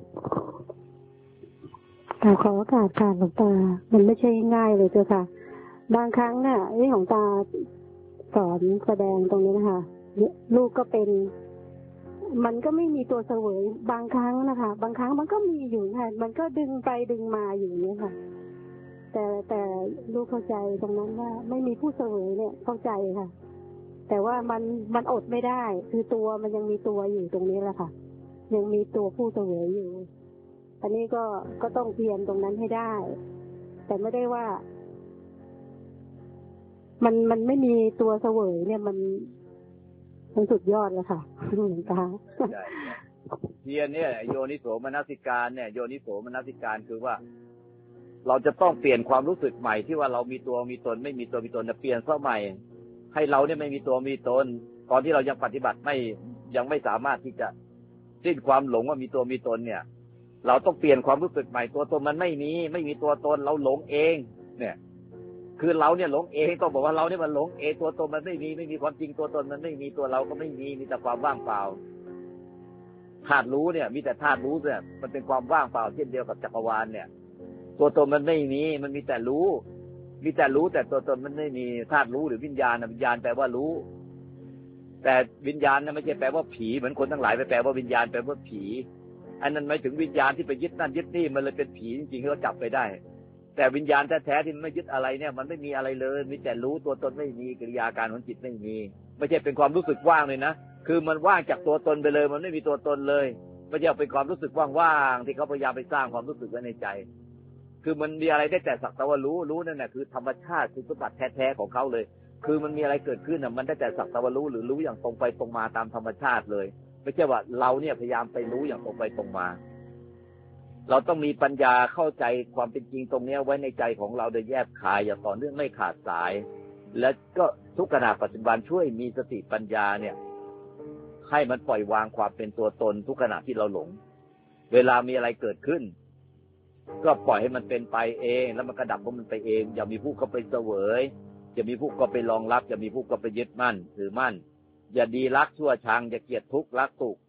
[SPEAKER 3] ขอโอกาสค่ะหลวงตามันไม่ใช่ง่ายเลยเจ้าค่ะบางครั้งเนี่ยที่หลวงตาสอนแสดงตรงนี้นะคะลูกก็เป็นมันก็ไม่มีตัวเสวยบางครั้งนะคะบางครั้งมันก็มีอยู่ค่ะมันก็ดึงไปดึงมาอยู่เนี่ยค่ะแต่ลูกเข้าใจตรงนั้นว่าไม่มีผู้เสวยเนี่ยเข้าใจค่ะแต่ว่ามันอดไม่ได้คือตัวมันยังมีตัวอยู่ตรงนี้แหละค่ะยังมีตัวผู้เสวยอยู่อันนี้ก็ต้องเพียรตรงนั้นให้ได้แต่ไม่ได้ว่ามันไม่มีตัวเสวยเนี่ยมันสุดยอดเลยค่ะหลวงตา
[SPEAKER 2] เพียรเนี่ยโยนิโสมนสิการเนี่ยโยนิโสมนสิการคือว่าเราจะต้องเปลี่ยนความรู้สึกใหม่ที่ว่าเรามีตัวมีตนไม่มีตัวมีตนเปลี่ยนซะใหม่ให้เราเนี่ยไม่มีตัวมีตนตอนที่เรายังปฏิบัติยังไม่สามารถที่จะสิ้นความหลงว่ามีตัวมีตนเนี่ยเราต้องเปลี่ยนความรู้สึกใหม่ตัวตนมันไม่มีตัวตนเราหลงเองเนี่ยคือเราเนี่ยหลงเองต้องบอกว่าเราเนี่ยมันหลงเองตัวตนมันไม่มีความจริงตัวตนมันไม่มีตัวเราก็ไม่มีแต่ความว่างเปล่าธาตุรู้เนี่ยมีแต่ธาตุรู้เนี่ยมันเป็นความว่างเปล่าเช่นเดียวกับจักรวาลเนี่ยตัวตนมันไม่มีมันมีแต่รู้แต่ตัวตนมันไม่มีธาตุรู้หรือวิญญาณวิญญาณแปลว่ารู้แต่วิญญาณเนี่ยไม่ใช่แปลว่าผีเหมือนคนทั้งหลายไปแปลว่าวิญญาณแปลว่าผีอันนั้นหมายถึงวิญญาณที่ไปยึดนั่นยึดนี่มันเลยเป็นผีจริงๆเราจับไปได้แต่วิญญาณแท้ๆที่มันไม่ยึดอะไรเนี่ยมันไม่มีอะไรเลยมีแต่รู้ตัวตนไม่มีกิริยาการของจิตไม่มีไม่ใช่เป็นความรู้สึกว่างเลยนะคือมันว่างจากตัวตนไปเลยมันไม่มีตัวตนเลยไม่ใช่เป็นความรู้สึกว่างๆที่เขาพยายามไปสร้างความรู้สึกไว้ในใจคือมันมีอะไรได้แต่สักแต่ว่ารู้นั่นแหละคือธรรมชาติคือสมบัติแท้ๆของเขาเลยคือมันมีอะไรเกิดขึ้นมันได้แต่สักแต่ว่ารู้หรือรู้อย่างตรงไปตรงมาตามธรรมชาติเลยไม่ใช่ว่าเราเนี่ยพยายามไปรู้อย่างตรงไปตรงมาเราต้องมีปัญญาเข้าใจความเป็นจริงตรงนี้ไว้ในใจของเราโดยแยบคายอย่างต่อเนื่องไม่ขาดสายและก็ทุกขณะปัจจุบันช่วยมีสติปัญญาเนี่ยให้มันปล่อยวางความเป็นตัวตนทุกขณะที่เราหลงเวลามีอะไรเกิดขึ้นก็ปล่อยให้มันเป็นไปเองแล้วมันกระดับของมันไปเองอย่ามีผู้เข้าไปเสวยอย่ามีผู้เข้าไปรองรับอย่ามีผู้เข้าไปยึดมั่นถือมั่นอย่าดีรักชั่วชังอย่าเกลียดทุกข์รักสุข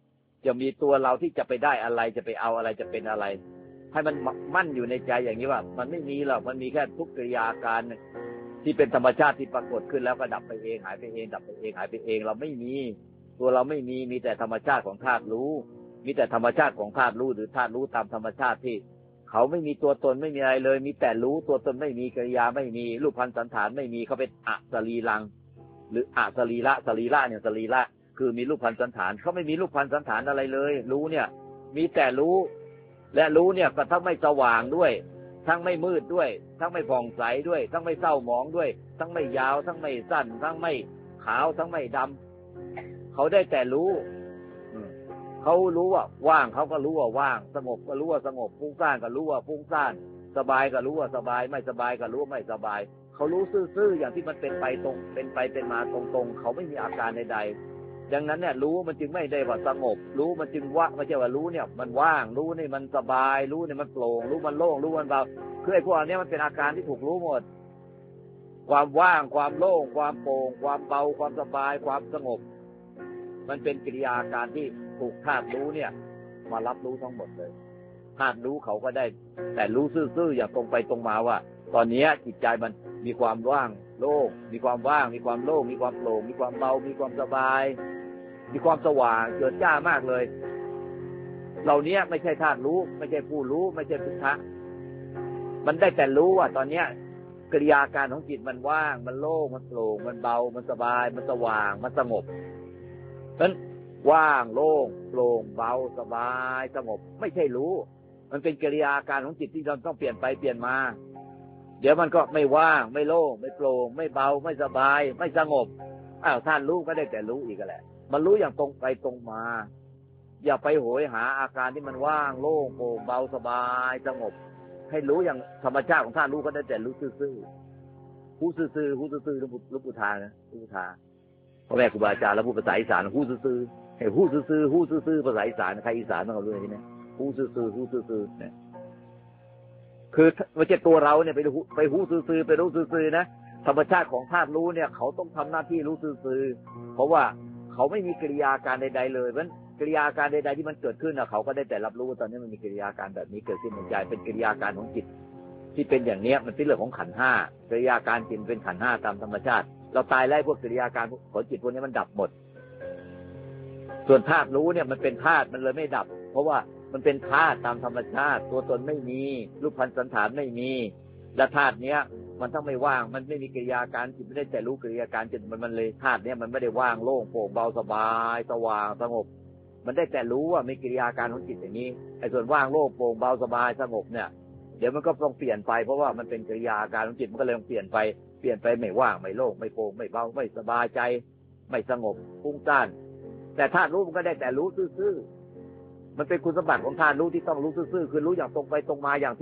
[SPEAKER 2] จะมีตัวเราที่จะไปได้อะไรจะไปเอาอะไรจะเป็นอะไรให้มันมั่นอยู่ในใจอย่างนี้ว่ามันไม่มีหรอกมันมีแค่ทุกกิริยาการที่เป็นธรรมชาติที่ปรากฏขึ้นแล้วก็ดับไปเองหายไปเองดับไปเองหายไปเองเราไม่มีตัวเราไม่มีแต่ธรรมชาติของธาตุรู้มีแต่ธรรมชาติของธาตุรู้หรือธาตุรู้ตามธรรมชาติที่เขาไม่มีตัวตนไม่มีอะไรเลยมีแต่รู้ตัวตนไม่มีกิริยาไม่มีรูปพรรณสันฐานไม่มีเขาเป็นอสรีรังหรืออสรีละสรีละเนี่ยสรีละคือมีรูปพรรณสันฐานเขาไม่มีรูปพรรณสันฐานอะไรเลยรู้เนี่ยมีแต่รู้และรู้เนี่ยก็ทั้งไม่สว่างด้วยทั้งไม่มืดด้วยทั้งไม่ผ่องใสด้วยทั้งไม่เศร้าหมองด้วยทั้งไม่ยาวทั้งไม่สั้นทั้งไม่ขาวทั้งไม่ดำเขาได้แต่รู้เขารู้ว่าว่างเขาก็รู้ว่าว่างสงบก็รู้ว่าสงบฟุ้งซ่านก็รู้ว่าฟุ้งซ่านสบายก็รู้ว่าสบายไม่สบายก็รู้ว่าไม่สบายเขารู้ซื่อๆอย่างที่มันเป็นไปตรงเป็นไปเป็นมาตรงๆเขาไม่มีอาการใดๆดังนั้นเนี่ยรู้มันจึงไม่ได้ว่าสงบรู้มันจึงว่าไม่ใช่ว่ารู้เนี่ยมันว่างรู้นี่มันสบายรู้นี่มันโปร่งรู้มันโล่งรู้มันเบาคือไอ้พวกนี้มันเป็นอาการที่ถูกรู้หมดความว่างความโล่งความโปร่งความเบาความสบายความสงบมันเป็นกิริยาการที่ถูกธาตุรู้เนี่ยมารับรู้ทั้งหมดเลยธาตุรู้เขาก็ได้แต่รู้ซื่อๆอย่างตรงไปตรงมาว่าตอนนี้จิตใจมันมีความว่างโล่งมีความว่างมีความโล่งมีความโปร่งมีความเบามีความสบายมีความสว่างเจิดจ้ามากเลยเหล่านี้ไม่ใช่ธาตุรู้ไม่ใช่ผู้รู้ไม่ใช่พุทธะมันได้แต่รู้ว่าตอนนี้กิริยาการของจิตมันว่างมันโล่งมันโปร่งมันเบามันสบายมันสว่างมันสงบเพราะฉะนั้นว่างโล่งโปร่งเบาสบายสงบไม่ใช่รู้มันเป็นกิริยาการของจิตที่เราต้องเปลี่ยนไปเปลี่ยนมาเดี๋ยวมันก็ไม่ว่างไม่โล่งไม่โปร่งไม่เบาไม่สบายไม่สงบท่านรู้ก็ได้แต่รู้อีกแหละมันรู้อย่างตรงไปตรงมาอย่าไปโหยหาอาการที่มันว่างโล่งโปร่งเบาสบายสงบให้รู้อย่างธรรมชาติของท่านรู้ก็ได้แต่รู้ซื่อๆผู้ซื่อๆผู้ซื่อๆรู้ปุถานะรู้ปุถาพ่อแม่ครูบาอาจารย์แล้วพูดภาษาอีสานผู้ซื่อๆให้ผู้ซื่อๆผู้ซื่อๆภาษาอีสานใครอีสานต้องรู้ใช่ไหมผู้ซื่อๆผู้ซื่อๆเนี่ยคือไม่ใช่ตัวเราเนี่ยไปหูซื่อๆไปรู้ซื่อๆนะธรรมชาติของธาตุรู้เนี่ยเขาต้องทำหน้าที่รู้ซื่อๆเพราะว่าเขาไม่มีกิริยาการใดๆเลยเพราะฉะนั้นกิริยาการใดๆที่มันเกิดขึ้นเขาก็ได้แต่รับรู้ตอนนี้มันมีกิริยาการแบบนี้เกิดขึ้นในใจเป็นกิริยาการของจิตที่เป็นอย่างนี้มันเป็นเรื่องของขันธ์ห้ากิริยาการจิตเป็นขันธ์ห้าตามธรรมชาติเราตายแล้วพวกกิริยาการของจิตพวกนี้มันดับหมดส่วนธาตุรู้เนี่ยมันเป็นธาตุมันเลยไม่ดับเพราะว่ามันเป็นธาตุตามธรรมชาติตัวตนไม่มีรูปพรรณสันฐานไม่มีและธาตุเนี้ยมันต้องไม่ว่างมันไม่มีกิริยาการจิตไม่ได้แต่รู้กิริยาการจิตมันเลยธาตุเนี้ยมันไม่ได้ว่างโล่งโปร่งเบาสบายสว่างสงบมันได้แต่รู้ว่ามีกิริยาการของจิตอย่างนี้ไอ้ส่วนว่างโล่งโปร่งเบาสบายสงบเนี่ยเดี๋ยวมันก็ต้องเปลี่ยนไปเพราะว่ามันเป็นกิริยาการของจิตมันก็เลยเปลี่ยนไปไม่ว่างไม่โล่งไม่โปร่งไม่เบาไม่สบายใจไม่สงบฟุ้งซ่านแต่ธาตุรู้มันก็ได้แต่รู้ซื่อๆมันเป็นคุณสมบัติของธาตุรู้ที่ต้องรู้ซื่อๆคือรู้อย่างตรงไปตรงมาอย่าง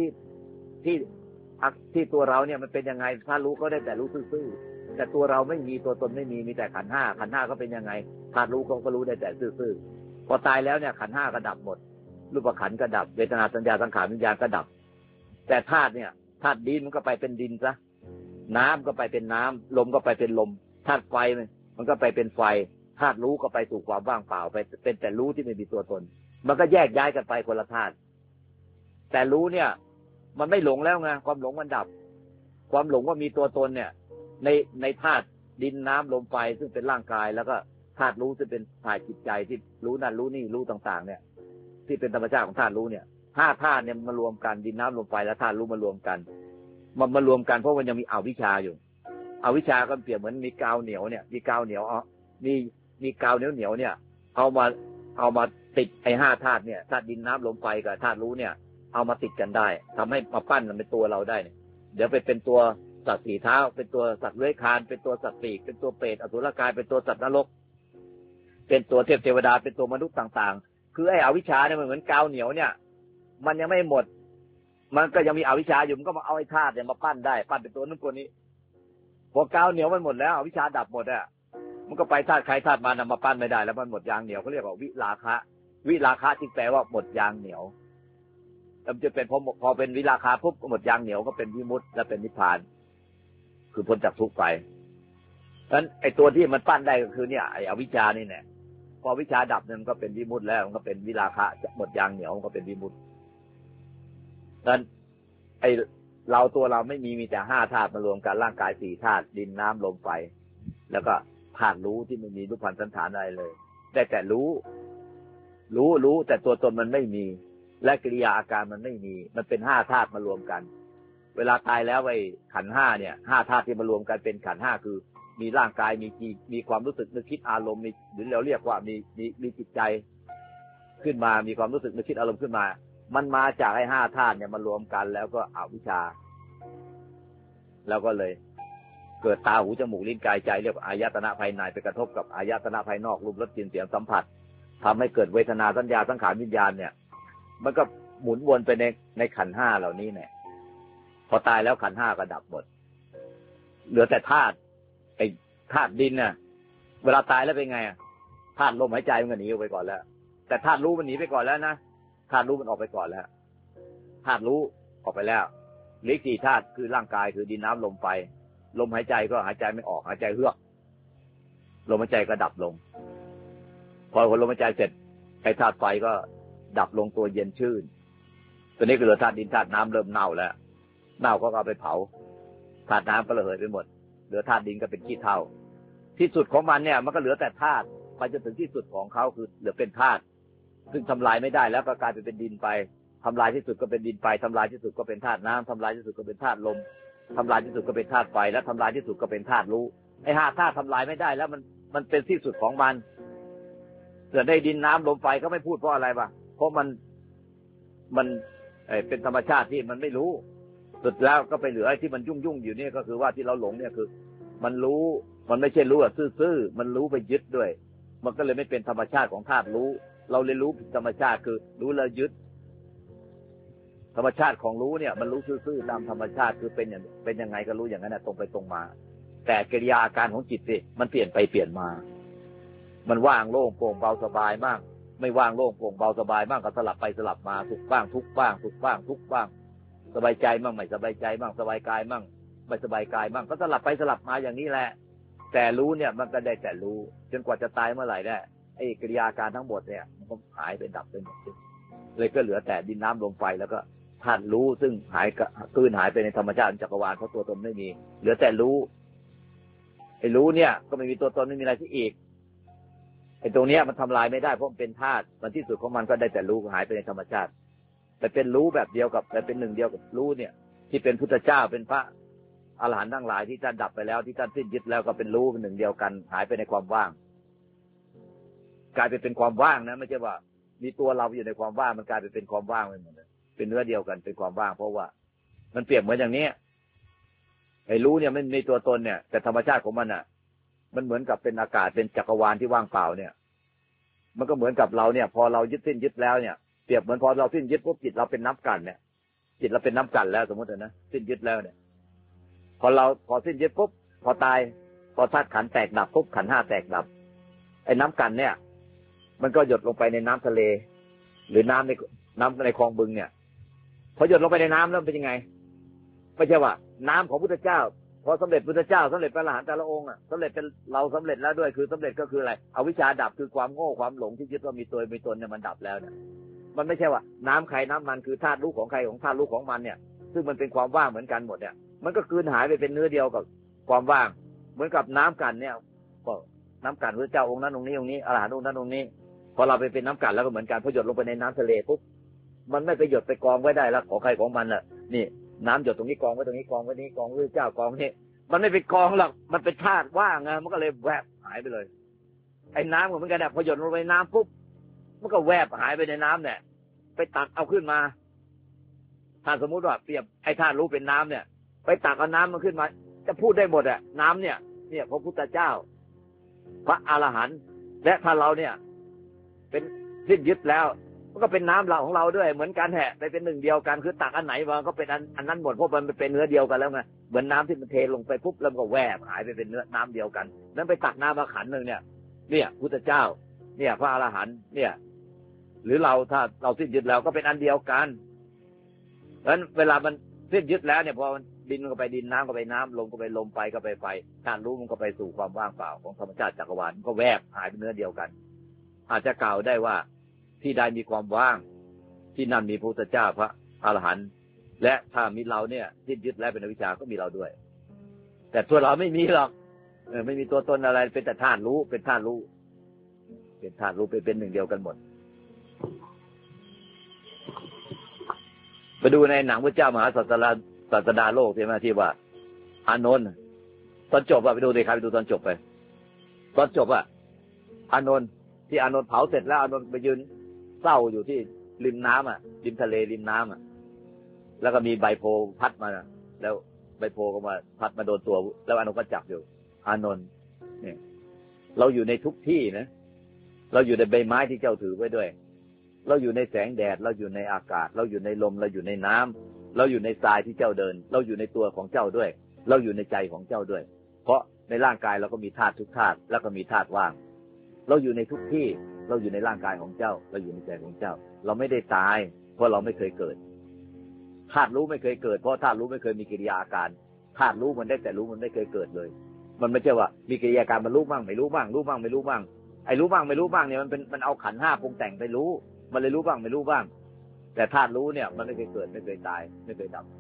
[SPEAKER 2] ที่ตัวเราเนี่ยมันเป็นยังไงธาตุรู้ก็ได้แต่รู้ซื่อๆแต่ตัวเราไม่มีตัวตนไม่มีแต่ขันธ์ห้าก็เป็นยังไงธาตุรู้ก็รู้ได้แต่ซื่อๆพอตายแล้วเนี่ยขันธ์ห้าก็ดับหมดรูปขันธ์ก็ดับเวทนาสัญญาสังขารวิญญาณก็ดับแต่ธาตุเนี่ยธาตุดินมันก็ไปเป็นดินซะน้ำก็ไปเป็นน้ำลมก็ไปเป็นลมธาตุไฟมันก็ไปเป็นไฟธาตุรู้ก็ไปสู่ความว่างเปล่าไปเป็นแต่รู้ที่ไม่มีตัวตนมันก็แยกย้ายกันไปคนละธาตุแต่รู้เนี่ยมันไม่หลงแล้วไงความหลงมันดับความหลงว่ามีตัวตนเนี่ยในธาตุดินน้ำลมไฟซึ่งเป็นร่างกายแล้วก็ธาตุรู้ซึ่งเป็นฝ่ายจิตใจที่รู้นั่นรู้นี่รู้ต่างๆเนี่ยที่เป็นธรรมชาติของธาตุรู้เนี่ยห้าธาตุเนี่ยมารวมกันดินน้ำลมไฟและธาตุรู้มารวมกันมันมารวมกันเพราะมันยังมีอวิชชาอยู่อวิชชาก็เปรียบเหมือนมีกาวเหนียวเนี่ยมีกาวเหนียวมีกาวเหนียวเนี่ยเอามาติดไอ้ห้าธาตุเนี่ยธาตุดินน้ำลมไฟกับธาตุรู้เนี่ยเอามาติดกันได้ทำให้มาปั้นมันเป็นตัวเราได้เนี่ยเดี๋ยวไปเป็นตัวสัตว์สี่เท้าเป็นตัวสัตว์เลื้อยคลานเป็นตัวสัตว์ปีกเป็นตัวเปรตอสุรกายเป็นตัวสัตว์นรกเป็นตัวเทพเทวดาเป็นตัวมนุษย์ต่างๆคือไอ้อวิชชาเนี่ยมันเหมือนกาวเหนียวเนี่ยมันยังไม่หมดมันก็ยังมีอวิชชาอยู่มันก็มาเอาไอ้ธาตุเนี่ยมาปั้นได้ปั้นเป็นตัวนั้นตัวนี้พอกาวเหนียวมันหมดแล้วอวิชชาดับหมดอะมันก็ไปธาตุใครธาตุมันมาปั้นไม่ได้แล้วมันหมดยางเหนียวเขาเรียกว่าวิราคะที่แปลว่าหมดยางเหนียวแล้วจะเป็นพอเป็นวิราคะปุ๊บหมดยางเหนียวก็เป็นวิมุตติและเป็นนิพพานคือพ้นจากทุกข์ไปฉะนั้นไอ้ตัวที่มันปั้นได้ก็คือเนี่ยไอ้อวิชชานี่แหละพอวิชาดับเนี่ยมันก็เป็นวิมุตติแล้วมันก็เป็นวิราคะหมดยางเหนียวมันก็เป็นวิมุตตินั้นไอเราตัวเราไม่มีแต่5 ธาตุมารวมกันร่างกาย4 ธาตุดินน้ำลมไฟแล้วก็ธาตุรู้ที่ไม่มีรูปพรรณสันฐานอะไรเลยได้แต่รู้แต่ตัวตนมันไม่มีและกิริยาอาการมันไม่มีมันเป็น5 ธาตุมารวมกันเวลาตายแล้วไอ้ขันธ์ 5เนี่ย5 ธาตุที่มารวมกันเป็นขันธ์ 5คือมีร่างกายมีความรู้สึกนึกคิดอารมณ์หรือเราเรียกว่ามีจิตใจขึ้นมามีความรู้สึกนึกคิดอารมณ์ขึ้นมามันมาจากไอ้5 ธาตุเนี่ยมารวมกันแล้วก็อวิชชาแล้วก็เลยเกิดตาหูจมูกลิ้นกายใจเรียกว่าอายตนะภายในไปกระทบกับอายตนะภายนอกรูปรสกลิ่นเสียงสัมผัสทำให้เกิดเวทนาสัญญาสังขารวิญญาณเนี่ยมันก็หมุนวนไปในขันธ์ 5เหล่านี้เนี่ยพอตายแล้วขันธ์ 5ก็ดับหมดเหลือแต่ธาตุไอ้ธาตุดินน่ะเวลาตายแล้วเป็นไงธาตุลมหายใจมันก็หนีออกไปก่อนแล้วแต่ธาตุรู้มันหนีไปก่อนแล้วนะธาตุรู้มันออกไปก่อนแล้วธาตุรู้ออกไปแล้วเหลือ4 ธาตุคือร่างกายคือดินน้ำลมไฟลมหายใจก็หายใจไม่ออกหายใจเฮือกลมหายใจก็ดับลงพอลมหายใจเสร็จไอ้ธาตุไฟก็ดับลงตัวเย็นชื่นตัวนี้ก็เหลือธาตุดินธาตุน้ำเริ่มเน่าแล้วเน่าก็เอาไปเผาธาตุน้ำก็ระเหยไปหมดเหลือธาตุดินก็เป็นขี้เถ้าที่สุดของมันเนี่ยมันก็เหลือแต่ธาตุไปจนถึงที่สุดของเขาคือเหลือเป็นธาตุซึ่งทำลายไม่ได้แล้วก็กลายเป็นดินไปทำลายที่สุดก็เป็นดินไปทำลายที่สุดก็เป็นธาตุน้ำทำลายที่สุดก็เป็นธาตุลมทำลายที่สุดก็เป็นธาตุไฟและทำลายที่สุดก็เป็นธาตุรู้ไอ้5 ธาตุทำลายไม่ได้แล้วมันเป็นที่สุดของมันส่วนได้ดินน้ำลมไฟก็ไม่พูดเพราะอะไรวะเพราะมันเป็นธรรมชาติที่มันไม่รู้สุดแล้วก็ไปเหลือไอ้ที่มันยุ่งอยู่นี่ก็คือว่าที่เราหลงเนี่ยคือมันรู้มันไม่ใช่รู้แบบซื่อๆมันรู้ไปยึดด้วยมันก็เลยไม่เป็นธรรมชาติของธาตุรู้เราเรียนรู้ธรรมชาติคือรู้แล้วยึดธรรมชาติของรู้เนี่ยมันรู้ซื่อๆตามธรรมชาติคือเป็นยังไงก็รู้อย่างนั้นตรงไปตรงมาแต่กิริยาอาการของจิตสิมันเปลี่ยนไปเปลี่ยนมามันว่างโล่งโปร่งเบาสบายมากไม่ว่างโล่งโปร่งเบาสบายมากก็สลับไปสลับมาสุขบ้างทุกข์บ้างสุขบ้างทุกข์บ้างสบายใจบ้างไม่สบายใจบ้างสบายกายบ้างไม่สบายกายบ้างก็สลับไปสลับมาอย่างนี้แหละแต่รู้เนี่ยมันก็ได้แต่รู้จนกว่าจะตายเมื่อไหร่ได้ไอ้กิริยาการทั้งหมดเนี่ยมันก็หายไปดับไปหมดเลยก็เหลือแต่ดินน้ำลมไฟแล้วก็ธาตุรู้ซึ่งหายไปในธรรมชาติจักรวาลเพราะตัวตนไม่มีเหลือแต่รู้ไอ้รู้เนี่ยก็ไม่มีตัวตนไม่มีอะไรที่อีกไอ้ตรงเนี้ยมันทำลายไม่ได้เพราะมันเป็นธาตุมันที่สุดของมันก็ได้แต่รู้หายไปในธรรมชาติแต่เป็นรู้แบบเดียวกับแต่เป็นหนึ่งเดียวกับรู้เนี่ยที่เป็นพุทธเจ้าเป็นพระอรหันต์ทั้งหลายที่ท่านดับไปแล้วที่ท่านสิ้นยึดแล้วก็เป็นรู้เป็นหนึ่งเดียวกันหายไปในความว่างกลายเป็นความว่างนะไม่ใช่ว่ามีตัวเราอยู่ในความว่างมันกลายเป็นความว่างไปหมดเลยเป็นเนื้อเดียวกันเป็นความว่างเพราะว่ามันเปรียบเหมือนอย่างนี้ไอ้รู้เนี่ยไม่มีตัวตนเนี่ยแต่ธรรมชาติของมันอ่ะมันเหมือนกับเป็นอากาศเป็นจักรวาลที่ว่างเปล่าเนี่ยมันก็เหมือนกับเราเนี่ยพอเราสิ้นยึดแล้วเนี่ยเปรียบเหมือนพอเราสิ้นยึดปุ๊บจิตเราเป็นน้ำกั่นเนี่ยจิตเราเป็นน้ำกั่นแล้วสมมตินะสิ้นยึดแล้วเนี่ยพอสิ้นยึดปุ๊บพอตายพอธาตุขันธ์แตกดับปุ๊บขันธ์ 5แตกดับไอ้น้ำกั่นเนี่ยมันก็หยดลงไปในน้ำทะเลหรือน้ำในคลองบึงเนี่ยพอหยดลงไปในน้ำแล้วเป็นยังไงไม่ใช่ว่าน้ำของพุทธเจ้าพอสำเร็จพุทธเจ้าสำเร็จพระอรหันต์แต่ละองค์อ่ะสำเร็จเป็นเราสำเร็จแล้วด้วยคือสำเร็จก็คืออะไรอวิชชาดับคือความโง่ความหลงที่ยึดว่ามีตัวมีตนเนี่ยมันดับแล้วเนี่ยมันไม่ใช่ว่าน้ำใครน้ำมันคือธาตุรู้ของใครของธาตุรู้ของมันเนี่ยซึ่งมันเป็นความว่างเหมือนกันหมดเนี่ยมันก็กลืนหายไปเป็นเนื้อเดียวกับความว่างเหมือนกับน้ำกันเนี่ยก็น้ำกันพระเจ้าองค์นั้นองค์นี้องค์นี้อรหันต์องค์นั้นองค์นี้พอเราไปเป็นน้ำกันแล้วก็เหมือนกันพอหยดลงไปในน้ำทะเลปุ๊บมันไม่ไปหยดไปกองไว้ได้แล้วของใครของมันอ่ะนี่น้ำหยดตรงนี้กองไว้ตรงนี้กองไว้นี้กองพระเจ้ากองนี้มันไม่ไปกองหรอกมันเป็นธาตุว่างไงมันก็เลยแวบหายไปเลยไอ้น้ำเหมือนกันเนี่ยพอหยดลงไปน้ำปุ๊บมันก็แวบหายไปในน้ำเนี่ยไปตักเอาขึ้นมาถ้าสมมุติว่าเปรียบไอ้ธาตุรู้เป็นน้ำเนี่ยไปตักเอาน้ำมันขึ้นมาจะพูดได้หมดอ่ะน้ำเนี่ยพระพุทธเจ้าพระอรหันต์และถ้าเราเนี่ยเป็นสิ้นยึดแล้วมันก็เป็นน้ำเราของเราด้วยเหมือนกันแหะไปเป็นหนึ่งเดียวกันคือตักอันไหนมาก็เป็นอันนั้นหมดเพราะมันเป็นเนื้อเดียวกันแล้วไงเหมือนน้ำที่มันเทลงไปปุ๊บแล้วก็แวบหายไปเป็นเนื้อน้ำเดียวกันนั้นไปตักน้ำมาขันหนึ่งเนี่ยพุทธเจ้าเนี่ยพระอรหันต์เนี่ยหรือเราถ้าเราสิ้นยึดแล้วก็เป็นอันเดียวกันเพราะฉะนั้นเวลามันสิ้นยึดแล้วเนี่ยพอดินก็ไปดินน้ำก็ไปน้ำลมก็ไปลมไฟก็ไปไฟธาตุรู้มันก็ไปสู่ความว่างเปล่าของธรรมชาติจักรวาลก็แวบหายเป็นเนื้อเดียวกันอาจจะกล่าวได้ว่าที่ใดมีความว่างที่นั่นมีพระพุทธเจ้าพระอรหันต์และถ้ามีเราเนี่ยสิ้นยึดแล้วเป็นอวิชชาก็มีเราด้วยแต่ตัวเราไม่มีหรอกไม่มีตัวตนอะไรเป็นแต่ธาตุรู้เป็นธาตุรู้เป็นธาตุรู้เป็นหนึ่งเดียวกันหมดไปดูในหนังพระเจ้ามหาศาสดาโลกใช่ไหมที่ว่าอานนท์ตอนจบไปดูเลยครับไปดูตอนจบไปตอนจบอานนท์ที่อานนท์เผาเสร็จแล้วอานนท์ไปยืนเศร้าอยู่ที่ริมน้ำริมทะเลริมน้ำแล้วก็มีใบโพพัดมาแล้วใบโพก็มาพัดมาโดนตัวแล้วอานนท์ก็จับอยู่อานนท์เนี่ยเราอยู่ในทุกที่นะเราอยู่ในใบไม้ที่เจ้าถือไว้ด้วยเราอยู่ในแสงแดดเราอยู่ในอากาศเราอยู่ในลมเราอยู่ในน้ำเราอยู่ในทรายที่เจ้าเดินเราอยู่ในตัวของเจ้าด้วยเราอยู่ในใจของเจ้าด้วยเพราะในร่างกายเราก็มีธาตุทุกธาตุแล้วก็มีธาตุว่างเราอยู่ในทุกที่เราอยู่ในร่างกายของเจ้าเราอยู่ในใจของเจ้าเราไม่ได้ตายเพราะเราไม่เคยเกิดธาตุรู้ไม่เคยเกิดเพราะธาตุรู้ไม่เคยมีกิริยาอาการธาตุรู้มันได้แต่รู้มันไม่เคยเกิดเลยมันไม่ใช่ว่ามีกิริยาการมันรู้บ้างไม่รู้บ้างรู้บ้างไม่รู้บ้างไอ้รู้บ้างไม่รู้บ้างเนี่ยมันเอาขันธ์ห้าปรุงแต่งไปรู้มันเลยรู้บ้างไม่รู้บ้างแต่ธาตุรู้เนี่ยมันไม่เคยเกิดไม่เคยตายไม่เคยดับ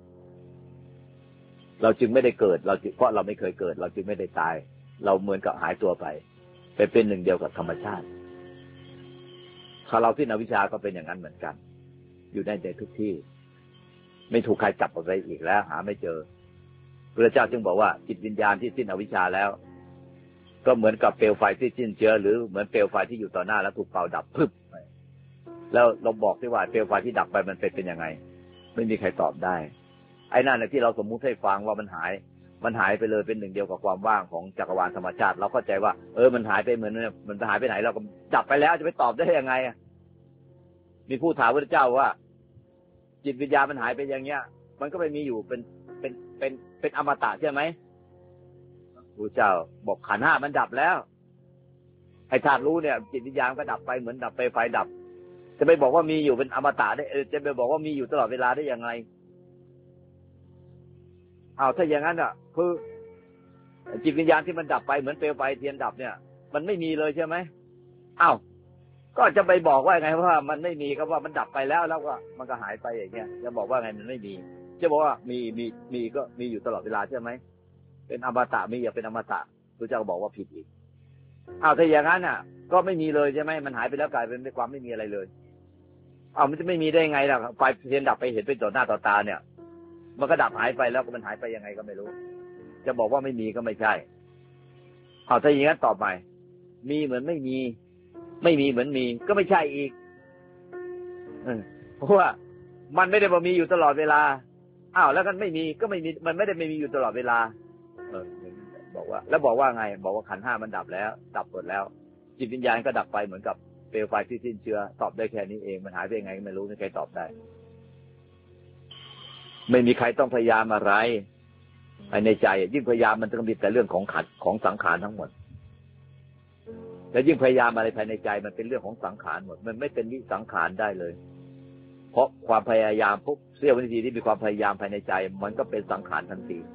[SPEAKER 2] เราจึงไม่ได้เกิดเพราะเราไม่เคยเกิดเราจึงไม่ได้ตายเราเหมือนกับหายตัวไปเป็นหนึ่งเดียวกับธรรมชาติถ้าเราสิ้นอวิชชาก็เป็นอย่างนั้นเหมือนกันอยู่ในใจทุกที่ไม่ถูกใครจับออกไปอีกแล้วหาไม่เจอพระเจ้าจึงบอกว่าจิตวิญญาณที่สิ้นอวิชชาแล้วก็เหมือนกับเปลวไฟที่สิ้นเชื้อหรือเหมือนเปลวไฟที่อยู่ต่อหน้าแล้วถูกเป่าดับพึบแล้วเราบอกได้ว่าเปลวไฟที่ดับไปมันเป็นยังไงไม่มีใครตอบได้ไอ้นั่นที่เราสมมุติให้ฟังว่ามันหายไปเลยเป็นหนึ่งเดียวกับความว่างของจักรวาลธรรมชาติเราเข้าใจว่ามันหายไปเหมือนมันหายไปไหนเราก็จับไปแล้วจะไปตอบได้ยังไงมีผู้ถามพระเจ้าว่าจิตวิญญาณมันหายไปอย่างเงี้ยมันก็ไม่มีอยู่เป็นอมตะใช่ไหมพระเจ้าบอกขันธ์ห้ามันดับแล้วไอ้ธาตุรู้เนี่ยจิตวิญญาณก็ดับไปเหมือนดับไปไฟดับจะไปบอกว่ามีอยู่เป็นอมตะได้จะไปบอกว่ามีอยู่ตลอดเวลาได้ยังไงถ้าอย่างนั้นคือจิตวิญญาณที่มันดับไปเหมือนเปลวไฟเทียนดับเนี่ยมันไม่มีเลยใช่ไหมก็จะไปบอกว่าไงว่ามันไม่มีก็ว่ามันดับไปแล้วก็มันก็หายไปอย่างเงี้ยจะบอกว่าไงมันไม่มีจะบอกว่ามีก็มีอยู่ตลอดเวลาใช่ไหมเป็นอมตะมีอย่าเป็นอมตะพระเจ้าบอกว่าผิดอีกถ้าอย่างนั้นก็ไม่มีเลยใช่ไหมมันหายไปแล้วกลายเป็นความไม่มีอะไรเลยมันจะไม่มีได้ไงล่ะไฟเทียนดับไปเห็นเป็นต่อหน้าต่อตาเนี่ยมันก็ดับหายไปแล้วก็มันหายไปยังไงก็ไม่รู้จะบอกว่าไม่มีก็ไม่ใช่ถ้าอย่างนั้นตอบใหม่มีเหมือนไม่มีไม่มีเหมือนมีก็ไม่ใช่อีกเพราะว่ามันไม่ได้มีอยู่ตลอดเวลาแล้วกันไม่มีก็ไม่มีมันไม่ได้ไม่มีอยู่ตลอดเวลาบอกว่าไงบอกว่าขันธ์ห้ามันดับแล้วดับหมดแล้วจิตวิญญาณก็ดับไปเหมือนกับเปลวไฟที่สิ้นเชื้อตอบได้แค่นี้เองมันหายไปยังไงไม่รู้ไม่มีใครตอบได้ไม่มีใครต้องพยายามอะไรในใจยิ่งพยายามมันจะมีแต่เรื่องของขันธ์ของสังขารทั้งหมดแล้วยิ่งพยายามอะไรภายในใจมันเป็นเรื่องของสังขารหมดมันไม่เป็นวิสังขารได้เลยเพราะความพยายามพวกเสี้ยววินาทีที่มีความพยายามภายในใจมันก็เป็นสังขารทันที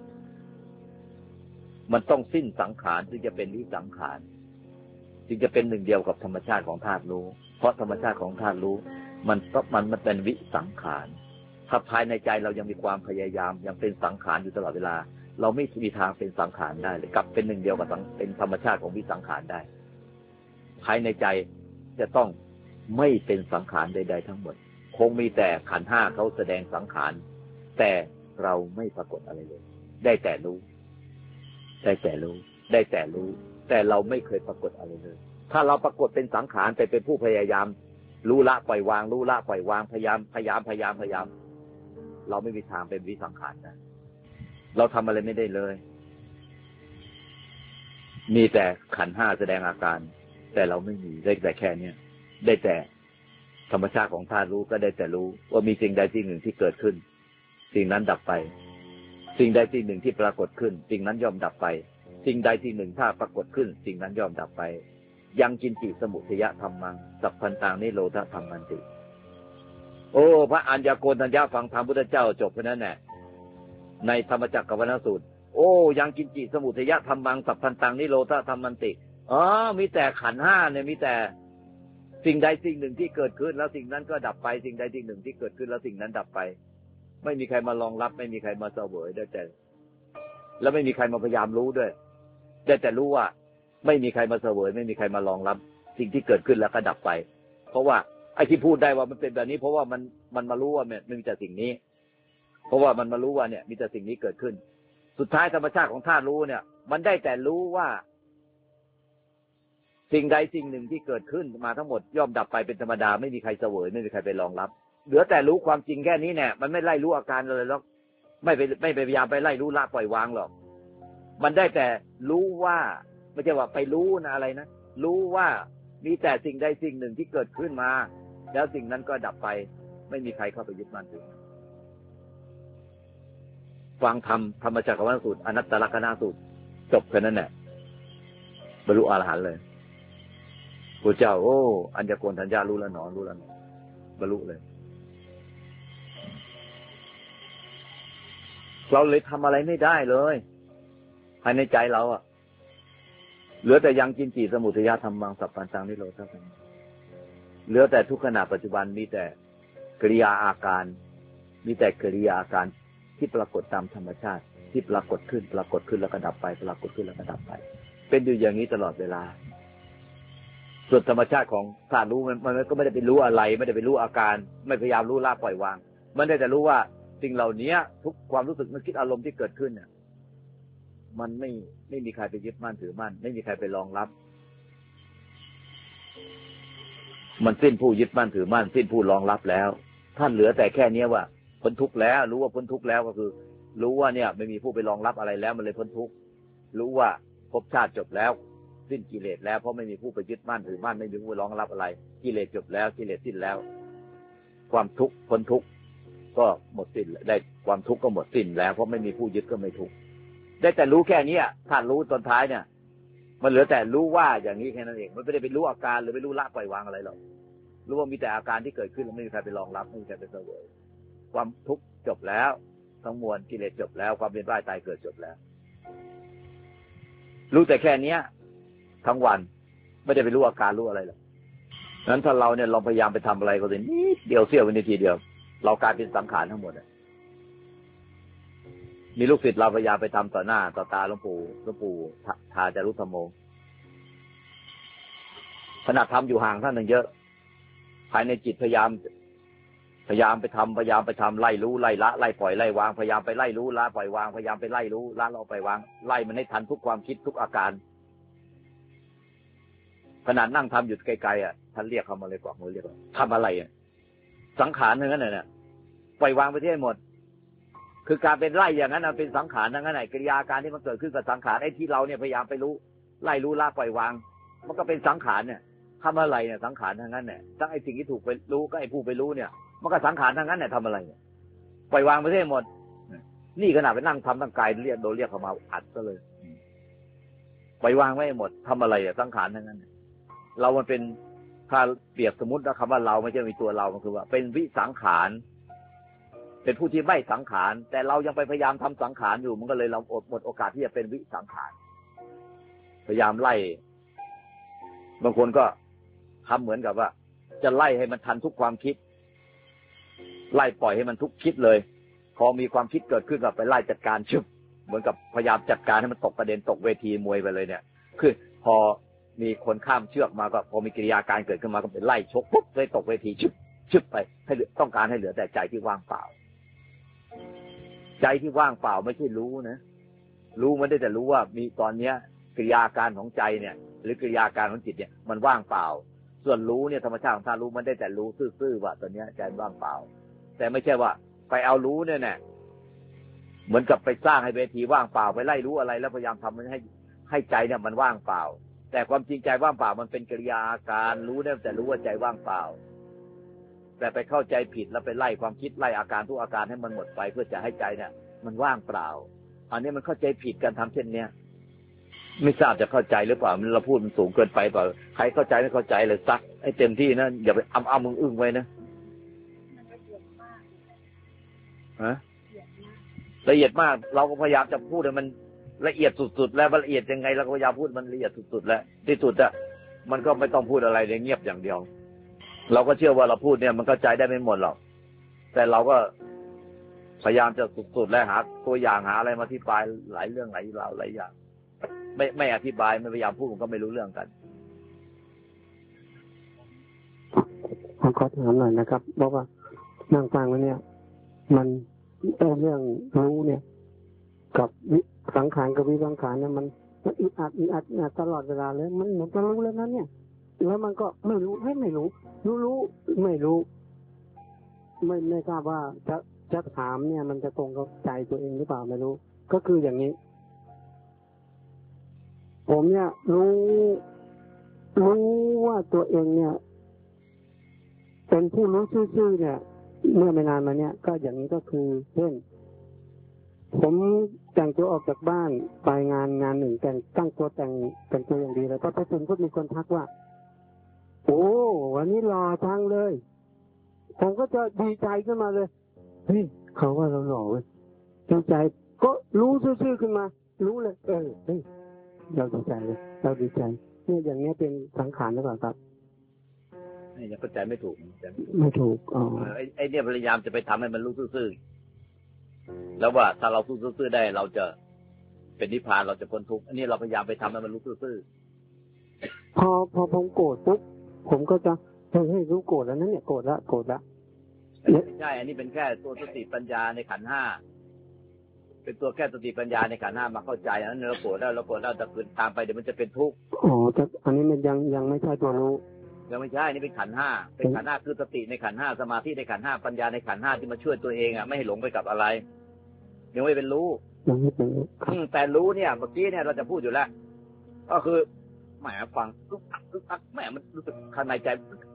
[SPEAKER 2] มันต้องสิ้นสังขารถึงจะเป็นวิสังขารจึงจะเป็นหนึ่งเดียวกับธรรมชาติของธาตุรู้เพราะธรรมชาติของธาตุรู้มันเป็นวิสังขารถ้าภายในใจเรายังมีความพยายามยังเป็นสังขารอยู่ตลอดเวลาเราไม่มีทางเป็นสังขารได้เลยกลับเป็นหนึ่งเดียวกับเป็นธรรมชาติของวิสังขารได้ภายในใจจะต้องไม่เป็นสังขารใดๆทั้งหมดคงมีแต่ขันธ์ห้าเขาแสดงสังขารแต่เราไม่ปรากฏอะไรเลยได้แต่รู้ได้แต่รู้ได้แต่รู้แต่เราไม่เคยปรากฏอะไรเลยถ้าเราปรากฏเป็นสังขารแต่เป็นผู้พยายามรู้ละปล่อยวางรู้ละปล่อยวางพยายามเราไม่มีทางเป็นวิสังขารนะเราทำอะไรไม่ได้เลยมีแต่ขันธ์ห้าแสดงอาการแต่เราไม่มีได้แต่แค่เนี้ยได้แต่ธรรมชาติของธาตุรู้ก็ได้แต่รู้ว่ามีสิ่งใดสิ่งหนึ่งที่เกิดขึ้นสิ่งนั้นดับไปสิ่งใดสิ่งหนึ่งที่ปรากฏขึ้นสิ่งนั้นย่อมดับไปสิ่งใดสิ่งหนึ่งถ้าปรากฏขึ้นสิ่งนั้นย่อมดับไปยังกินจิสมุทยธรรมังสัพพันตังนิโรธธรรมันติพระอัญญโกณทัญญาฟังธรรมพุทธเจ้าจบแค่นั้นแหละในธรรมจักรวรรณสูตรยังกินจิสมุทยธรรมังสัพพันตังนิโรธธรรมันติมีแต่ขันธ์ห้าเนี่ยมีแต่สิ่งใดสิ่งหนึ่งที่เกิดขึ้นแล้วสิ่งนั้นก็ดับไปสิ่งใดสิ่งหนึ่งที่เกิดขึ้นแล้วสิ่งนั้นดับไปไม่มีใครมารองรับไม่มีใครมาเสวยได้แต่แล้วไม่มีใครมาพยายามรู้ด้วยได้แต่รู้ว่าไม่มีใครมาเสวยไม่มีใครมารองรับสิ่งที่เกิดขึ้นแล้วก็ดับไปเพราะว่าไอ้ที่พูดได้ว่ามันเป็นแบบนี้เพราะว่ามันมารู้ว่ามันมีแต่สิ่งนี้เพราะว่ามันมารู้ว่าเนี่ยมีแต่สิ่งนี้เกิดขึ้นสุดท้ายธรรมชาติของธาตุรู้เนี่ยมันได้แต่รู้ว่าสิ่งใดสิ่งหนึ่งที่เกิดขึ้นมาทั้งหมดย่อมดับไปเป็นธรรมดาไม่มีใครเสวยไม่มีใครไปรองรับเหลือแต่รู้ความจริงแค่นี้เนี่ยมันไม่ไล่รู้อาการเลยหรอกไม่ไปพยายามไปไล่รู้ละปล่อยวางหรอกมันได้แต่รู้ว่าไม่ใช่ว่าไปรู้นะอะไรนะรู้ว่ามีแต่สิ่งใดสิ่งหนึ่งที่เกิดขึ้นมาแล้วสิ่งนั้นก็ดับไปไม่มีใครเข้าไปยึดมั่นถือฟังธรรมจักรวาลสูตรอนัตตลักษณสูตรจบแค่นั้นแหละบรรลุอรหันต์เลยพระเจ้าโอ้อัญญโกณทัญญารู้แล้วหนอบรรลุเลยเราเลยทำอะไรไม่ได้เลยภายในใจเราอะเหลือแต่ยังกินจิสมุทัยธรรมังสัพพัญญังนิโรธสัมเหลือแต่ทุกขณะปัจจุบันมีแต่กิริยาอาการมีแต่กิริยาอาการที่ปรากฏตามธรรมชาติที่ปรากฏขึ้นแล้วก็ดับไปปรากฏขึ้นแล้วก็ดับไปเป็นอยู่อย่างนี้ตลอดเวลาส่วนธรรมชาติของธาตุรู้มันก็ไม่ได้ไปรู้อะไรไม่ได้ไปรู้อาการไม่พยายามรู้ละปล่อยวางมันได้แต่รู้ว่าสิ่งเหล่านี้ทุกความรู้สึกนึกคิดอารมณ์ที่เกิดขึ้นเนี่ยมันไม่มีใครไปยึดมั่นถือมั่นไม่มีใครไปรองรับมันสิ้นผู้ยึดมั่นถือมั่นสิ้นผู้รองรับแล้วท่านเหลือแต่แค่นี้ว่าพ้นทุกข์แล้วรู้ว่าพ้นทุกข์แล้วก็คือรู้ว่าเนี่ยไม่มีผู้ไปรองรับอะไรแล้วมันเลยพ้นทุกข์รู้ว่าภพชาติจบแล้วสิ้นกิเลสแล้วเพราะไม่มีผู้ไปยึดมั่นถือมั่นไม่มีผู้ไปรองรับอะไรกิเลสจบแล้วกิเลสสิ้นแล้วความทุกข์พ้นทุกข์ก็หมดสิ้นได้ความทุกข์ก็หมดสิ้นแล้วเพราะไม่มีผู้ยึดก็ไม่ทุกข์ได้แต่รู้แค่นี้ท่านรู้ตอนท้ายเนี่ยมันเหลือแต่รู้ว่าอย่างนี้แค่นั้นเองมันไม่ได้ไปรู้อาการหรือไปรู้ละปล่อยวางอะไรหรอกรู้ว่ามีแต่อาการที่เกิดขึ้นแล้วไม่มีใครไปรองรับไม่มีใครไปเสวยความทุกข์จบแล้วทั้งมวลกิเลสจบแล้วความเวียนว่ายตายเกิดจบแล้วรู้แต่แค่นี้ทั้งวันไม่ได้ไปรู้อาการรู้อะไรหรอกนั้นถ้าเราเนี่ยลองพยายามไปทำอะไรก็ได้นิดเดียวเสี้ยววินาทีเดียวเรากลายเป็นสังขารทั้งหมดมีลูกศิษย์เราพยายามไปทำต่อหน้าต่อตาหลวงปู่ทาจารุธรรมโมขณะทำอยู่ห่างท่านหนึ่งเยอะภายในจิตพยายามไปทำไล่รู้ไล่ละไล่ปล่อยไล่วางพยายามไปไล่รู้ละปล่อยวางพยายามไปไล่รู้ละเราปล่อยวางไล่มันให้ทันทุกความคิดทุกอาการขนาดนั่งทำอยู่ไกลๆท่านเรียกเขามาเลยกว่ามือเรียกทำอะไรสังขารทั้งนั้นน่ะปล่อยวางไปที่หมดคือการเป็นไล่อย่างนั้นเป็นสังขารทั้งนั้นกิริยาการที่มันเกิดขึ้นกับสังขารไอ้ที่เราเนี่ยพยายามไปรู้ไล่รู้ละปล่อยวางมันก็เป็นสังขารเนี่ยทำอะไรเนี่ยสังขารทั้งนั้นเนี่ยทั้งไอ้สิ่งที่ถูกไปรู้ก็ไอ้ผู้ไปรู้เนี่ยมันก็สังขารทั้งนั้นเนี่ยทำอะไรเนี่ยปล่อยวางไปที่หมดนี่ขนาดไปนั่งทำตั้งกายเรียกเขามาอัดซะเลยปล่อยวางไว้หมดทำอะไรสังขารทั้งนั้นเรามันเป็นถ้าเปรียบสมมตินะคำว่าเราไม่ใช่มีตัวเรามันคือว่าเป็นวิสังขารเป็นผู้ที่ไม่สังขารแต่เรายังไปพยายามทำสังขารอยู่มันก็เลยเราหมดโอกาสที่จะเป็นวิสังขารพยายามไล่บางคนก็ทำเหมือนกับว่าจะไล่ให้มันทันทุกความคิดไล่ปล่อยให้มันทุกคิดเลยพอมีความคิดเกิดขึ้นก็ไปไล่จัดการชึบเหมือนกับพยายามจัดการให้มันตกประเด็นตกเวทีมวยไปเลยเนี่ยคือพอมีคนข้ามเชือกมาก็พอมีกิริยาการเกิดขึ้นมาก็เป็นไล่ชกปุ๊บเลยตกเวทีชึบไปให้ต้องการให้เหลือแต่ใจที่ว่างเปล่าใจที่ว่างเปล่าไม่ใช่รู้นะรู้มันได้แต่รู้ว่ามีตอนเนี้ยกิริยาการของใจเนี่ยหรือกิริยาการของจิตเนี่ยมันว่างเปล่าส่วนรู้เนี่ยธรรมชาติของธาตุรู้มันได้แต่รู้ซื่อๆว่าตอนเนี้ยใจว่างเปล่าแต่ไม่ใช่ว่าไปเอารู้เนี่ยเหมือนกับไปสร้างให้เวทีว่างเปล่าไปไล่รู้อะไรแล้วพยายามทำมันให้ใจเนี่ยมันว่างเปล่าแต่ความจริงใจว่างเปล่ามันเป็นกิริยาการรู้เนี่ยแต่รู้ว่าใจว่างเปล่าแต่ไปเข้าใจผิดแล้วไปไล่ความคิดไล่อาการทุกอาการให้มันหมดไปเพื่อจะให้ใจเนี่ยมันว่างเปล่าอันนี้มันเข้าใจผิดการทำเช่นเนี้ยไม่ทราบจะเข้าใจหรือเปล่าเราพูดมันสูงเกินไปเปล่าใครเข้าใจไม่เข้าใจเลยซักให้เต็มที่นะอย่าไปอ้ำมึงอึ้งไว้นะละเอียดมากเราก็พยายามจะพูดให้มันละเอียดสุดๆแล้วละเอียดยังไงเราก็พยายามพูดมันละเอียดสุดๆแล้วที่สุดอะมันก็ไม่ต้องพูดอะไรเลยเงียบอย่างเดียวเราก็เชื่อว่าเราพูดเนี่ยมันเข้าใจได้ไม่หมดหรอกแต่เราก็พยายามจะสุดๆและหาตัวอย่างหาอะไรมาอธิบายหลายเรื่องหลายราวหลายอย่างไม่อธิบายไม่พยายามพูดผมก็ไม่รู้เรื่องกัน
[SPEAKER 4] ผมขอถามหน่อยนะครับบอกว่านั่งฟังแล้วเนี่ยมันเรื่องรู้เนี่ยกับสังขารกับวิสังขารเนี่ยมันอึดอัดตลอดเวลาเลยมันเหมือนจะรู้แล้วนั้นเนี่ยแล้วมันก็ไม่รู้ไม่รู้ไม่รู้ไม่ทราบว่าจะถามเนี่ยมันจะตรงกับใจตัวเองหรือเปล่าไม่รู้ก็คืออย่างนี้ผมเนี่ยรู้ว่าตัวเองเนี่ยเป็นผู้รู้ซื่อๆเนี่ยเมื่อไม่นานมาเนี่ยก็อย่างนี้ก็คือเช่นผมแต่งตัวออกจากบ้านไปงานหนึ่งแต่งตั้งตัวแต่งตัวอย่างดีเลยพอไปถึงก็มีคนทักว่าโอ้วันนี้หล่อจังเลยผมก็จะดีใจขึ้นมาเลยเฮ้ยเขาว่าเราหล่อเว้ยดีใจก็รู้ซื่อๆขึ้นมารู้เลยเฮ้ยเราดีใจเลยเราดีใจเนี่ยอย่างเงี้ยเป็นสังขารหรือเปล่าครับ
[SPEAKER 2] นี่ยังเข้าใจไม่ถูก
[SPEAKER 4] ไม่ถูกอ๋อ
[SPEAKER 2] ไอ้เนี่ยพยายามจะไปทำให้มันรู้ซื่อๆแล้วว่าถ้าเรารู้ซื่อๆได้เราจะเป็นนิพพานเราจะพ้นทุกข์อันนี้เราพยายามไปทำให้มันรู้ซื่อ
[SPEAKER 4] ๆพอผมโกรธปุ๊บผมก็จะเฮ้ยรู้โกรธแล้วนั่นเนี่ยโกรธละ
[SPEAKER 2] ไม่ใช่อันนี้เป็นแค่ตัวสติปัญญาในขันธ์ห้าเป็นตัวแค่สติปัญญาในขันธ์ห้ามาเข้าใจอันนั้นเราโกรธแล้วแต่คืนตามไปเดี๋ยวมันจะเป็นทุกข์
[SPEAKER 4] อ๋อแต่อันนี้มันยังไม่ใช่ตัวรู้
[SPEAKER 2] ยังไม่ใช่นี่เป็นขันธ์ห้าเป็นขันธ์ห้าคือสติในขันธ์ห้าสมาธิในขันธ์ห้าปัญญาในขันธ์ห้าที่มาช่วยตัวเองอ่ะไม่ให้หลงไปกับอะไรยังไม่เป็นรู้แต่รู้เนี่ยเมื่อกี้เนี่ยเราจะพูดอยู่แล้วก็คือแหมฟังอึกอักแหมมันรู้สึกข้างในใจ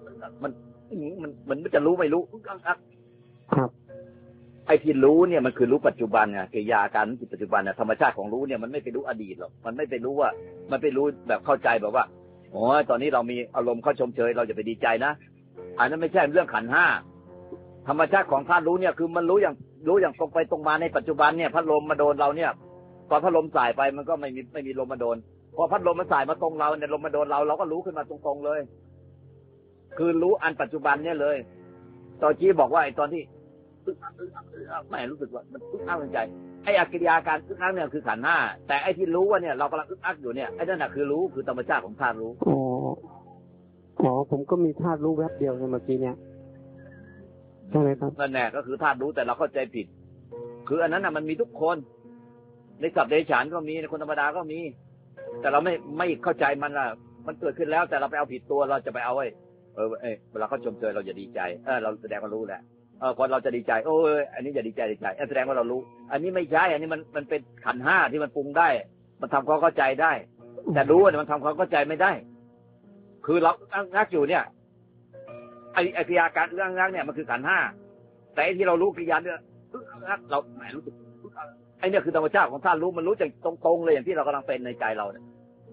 [SPEAKER 2] มันจะรู้ไม่รู้อึกอัก
[SPEAKER 4] ครับ
[SPEAKER 2] ไอ้ที่รู้เนี่ยมันคือรู้ปัจจุบันไงกิริยาการจิตปัจจุบันน่ะธรรมชาติของรู้เนี่ยมันไม่ไปรู้อดีตหรอกมันไม่ไปรู้ว่ามันไปรู้แบบเข้าใจแบบว่าโอ้ยตอนนี้เรามีอารมณ์เข้าชมเชยเราจะไปดีใจนะอันนั้นไม่ใช่เรื่องขันธ์ห้าธรรมชาติของธาตุรู้เนี่ยคือมันรู้อย่างตรงไปตรงมาในปัจจุบันเนี่ยพัดลมมาโดนเราเนี่ยตอนพัดลมส่ายไปมันก็ไม่มีลมมาโดนพอพัดลมมันส่ายมาตรงเราเนี่ยลมมาโดนเราก็รู้ขึ้นมาตรงๆเลยคือรู้อันปัจจุบันเนี่ยเลยตอนกี้บอกว่าไอ้ตอนที่ไม่รู้สึกว่ามันอึกอักในใจไอ้กิริยาการอึกอักเนี่ยคือขันธ์ห้าแต่ไอ้ที่รู้ว่าเนี่ยเรากำลังอึกอักอยู่เนี่ยไอ้นั่นน่ะคือรู้คือธรรมชาติของธาตุรู้
[SPEAKER 4] อ๋อผมก็มีธาตุรู้แวบเดียวในเมื่อกี้เนี่ยใช่ไหมครับ
[SPEAKER 2] นั่นแหละก็คือธาตุรู้แต่เราเข้าใจผิดคืออันนั้นน่ะมันมีทุกคนในสัตว์เดรัจฉานก็มีในคนธรรมดาก็มีแต่เราไม่เข้าใจมันล่ะมันเกิดขึ้นแล้วแต่เราไปเอาผิดตัวเราจะไปเอาไว้เวลาเขาชมเชยเราจะดีใจเราแสดงว่ารู้แหละพอเราจะดีใจโอ้ยอันนี้อย่าดีใจแสดงว่าเรารู้อันนี้ไม่ใช่อันนี้มันเป็นขันธ์ห้าที่มันปรุงได้มันทำความเข้าใจได้แต่รู้ว่ามันทำความเข้าใจไม่ได้คือเรางักอยู่เนี่ยไอ้กิริยาการงักเนี่ยมันคือขันธ์ห้าแต่ที่เรารู้กิริยาเนี่ยเราแหมรู้สึกไอ้เนี่ยคือธรรมชาติของท่านรู้มันรู้จากตรงๆเลยอย่างที่เรากำลังเป็นในใจเราเนี่ย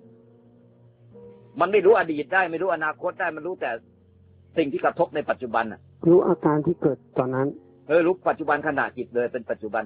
[SPEAKER 2] มันไม่รู้อดีตได้ไม่รู้อนาคตได้มันรู้แต่สิ่งที่กระทบในปัจจุบันน่ะ
[SPEAKER 4] รู้อาการที่เกิดตอนนั้น
[SPEAKER 2] รู้ปัจจุบันขณะจิตเลยเป็นปัจจุบัน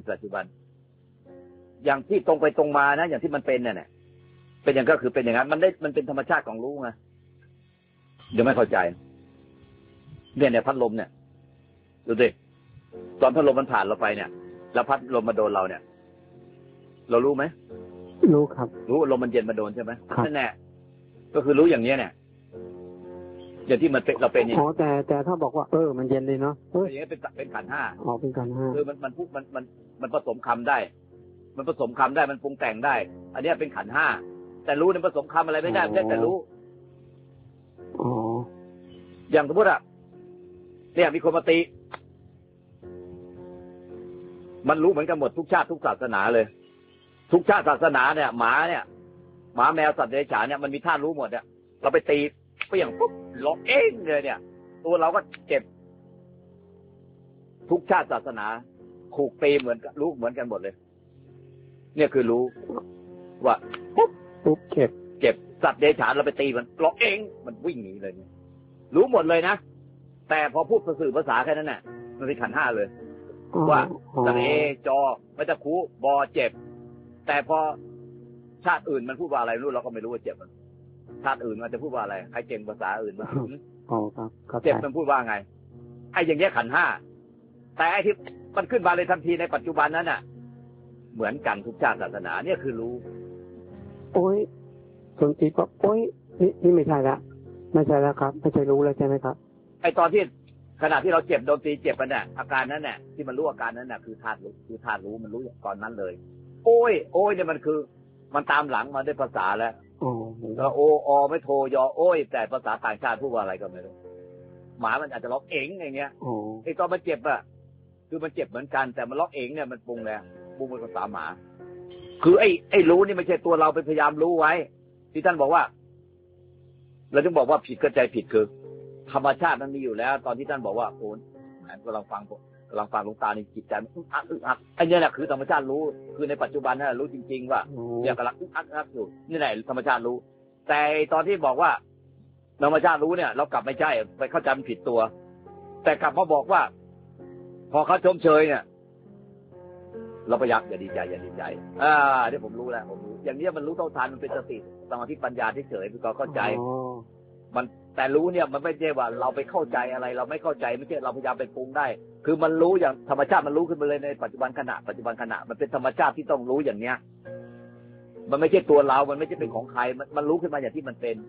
[SPEAKER 2] อย่างที่ตรงไปตรงมานะอย่างที่มันเป็นเนี่ยเป็นอย่างก็คือเป็นอย่างนั้นมันเป็นธรรมชาติของรู้ไงเดี๋ยวไม่เข้าใจเนี่ยพัดลมเนี่ยดูดิตอนพัดลมมันผ่านเราไปเนี่ยแล้วพัดลมมาโดนเราเนี่ยเรารู้ไหม
[SPEAKER 4] รู้ครับ
[SPEAKER 2] รู้ลมมันเย็นมาโดนใช่ไหมนั่นแหละก็คือรู้อย่างนี้เนี่ยอย่างที่มันเป็นเราเป็นนี่
[SPEAKER 4] อ๋อแต่ถ้าบอกว่ามันเย็นเลยเนาะ
[SPEAKER 2] อย่างนี้เป็นขันธ์ห้า
[SPEAKER 4] อ๋อเป็นขันธ์ห้า
[SPEAKER 2] คือมันพูดมันผสมคำได้มันผสมคำได้มันปรุงแต่งได้อันนี้เป็นขันธ์ห้าแต่รู้เนี่ยผสมคำอะไรไม่ได้แต่รู้
[SPEAKER 4] อ๋อ
[SPEAKER 2] อย่างสมมติเนี่ยมีคนมาตีมันรู้เหมือนกันหมดทุกชาติทุกศาสนาเลยทุกชาติศาสนาเนี่ยหมาแมวสัตว์เดรัจฉานเนี่ยมันมีธาตุรู้หมดเนี่ยเราไปตีเปรี้ยงปุ๊บร้องเองเลยเนี่ยตัวเราก็เจ็บทุกชาติศาสนาถูกตีเหมือนกันรู้เหมือนกันหมดเลยเนี่ยคือรู้ว่า
[SPEAKER 4] ปุ๊บ
[SPEAKER 2] เจ็บสัตว์เดรัจฉานเราไปตีมันร้องเองมันวิ่งหนีเลยรู้หมดเลยนะแต่พอพูดสื่อภาษาแค่นั้นน่ะมันเป็นขันธ์ห้าเลยว่าตะเอจอไม่ตะคูบอเจ็บแต่พอชาติอื่นมันพูดว่าอะไรรู้เราก็ไม่รู้ว่าเจ็บชาติอื่นมันจะพูดว่าอะไรใครเก่งภาษาอื่นบ้าง
[SPEAKER 4] อ๋อครับ
[SPEAKER 2] เจ็บมันพูดว่าไงไอ้อย่างเงี้ยขันธ์ห้าแต่ไอ้ที่มันขึ้นมาเลยทันทีในปัจจุบันนั้นน่ะเหมือนกันทุกชาติศาสนาเนี่ยคือรู้
[SPEAKER 4] โอ้ยสนจิตก็โอ้ยนี่ไม่ใช่ละไม่ใช่แล้วครับไม่ใช่รู้แล้วใช่ไหมครับ
[SPEAKER 2] ไอ้ตอนที่ขณะที่เราเจ็บโดนตีเจ็บมันเนี่ยอาการนั้นเนี่ยที่มันรู้อาการนั้นน่ะคือธาตุรู้มันรู้ตอนนั้นเลยโอ้ยเนี่ยมันคือมันตามหลังมาด้วยภาษาแล้วแล้วโอไม่โทยอโอ้ยแต่ภาษาต่างชาติพูดว่าอะไรก็ไม่รู้หมามันอาจจะร้องเอ๋งอย่างเงี้ยไอ้ตอนมันเจ็บอะคือมันเจ็บเหมือนกันแต่มันร้องเอ๋งเนี่ยมันปรุงแล้วปรุงเป็นภาษาหมาคือไอ้รู้นี่ไม่ใช่ตัวเราไปพยายามรู้ไว้ที่ท่านบอกว่าเราจึงบอกว่าผิดก็ใจผิดคือธรรมชาติมันมีอยู่แล้วตอนที่ท่านบอกว่าโอ้ยกำลังฟังหลวงตาในจิตใจอึกอักไอ้เนี่ยแหละคือธรรมชาติรู้คือในปัจจุบันนะรู้จริงๆว่าเนี่ยกำลังอึกอักอยู่นี่แหละธรรมชาติรู้แต่ตอนที่บอกว่าธรรมชาติรู้เนี่ยเรากลับไม่ใช่ไปเข้าใจมันผิดตัวแต่กลับมาบอกว่าพอเขาชมเชยเนี่ยเราพยายามอย่าดีใจเดี๋ยวผมรู้แล้วผมรู้อย่างนี้มันรู้เท่าทันมันเป็นสติสมาธิปัญญาที่เฉยคือเข้าใจมันแต่รู้เนี่ยมันไม่ใช่ว่าเราไปเข้าใจอะไรเราไม่เข้าใจไม่ใช่เราพยายามไปปรุงได้คือมันรู้อย่างธรรมชาติมันรู้ขึ้นมาเลยในปัจจุบันขณะมันเป็นธรรมชาติที่ต้องรู้อย่างเนี้ยมันไม่ใช่ตัวเรามันไม่ใช่เป็นของใครมันรู้ขึ้นมาอย่างที่มันเป็น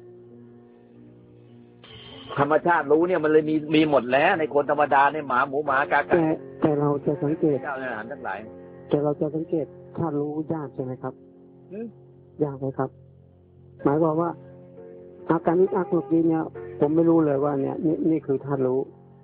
[SPEAKER 2] ธรรมชาติรู้เนี่ยมันเลยมีหมดแล้วในคนธรรมดาในหมาหมูหมากาไก่
[SPEAKER 4] แต่เราจะสังเกต
[SPEAKER 2] เจ้าอาหารทั้งหลาย
[SPEAKER 4] แต่เราจะสังเกตธาตุรู้ยากใช่ไหมครับยากไหมครับหมายความว่าอาการอักเมื่อกี้เนี่ยผมไม่รู้เลยว่าเนี่ยนี่คือธาตุรู้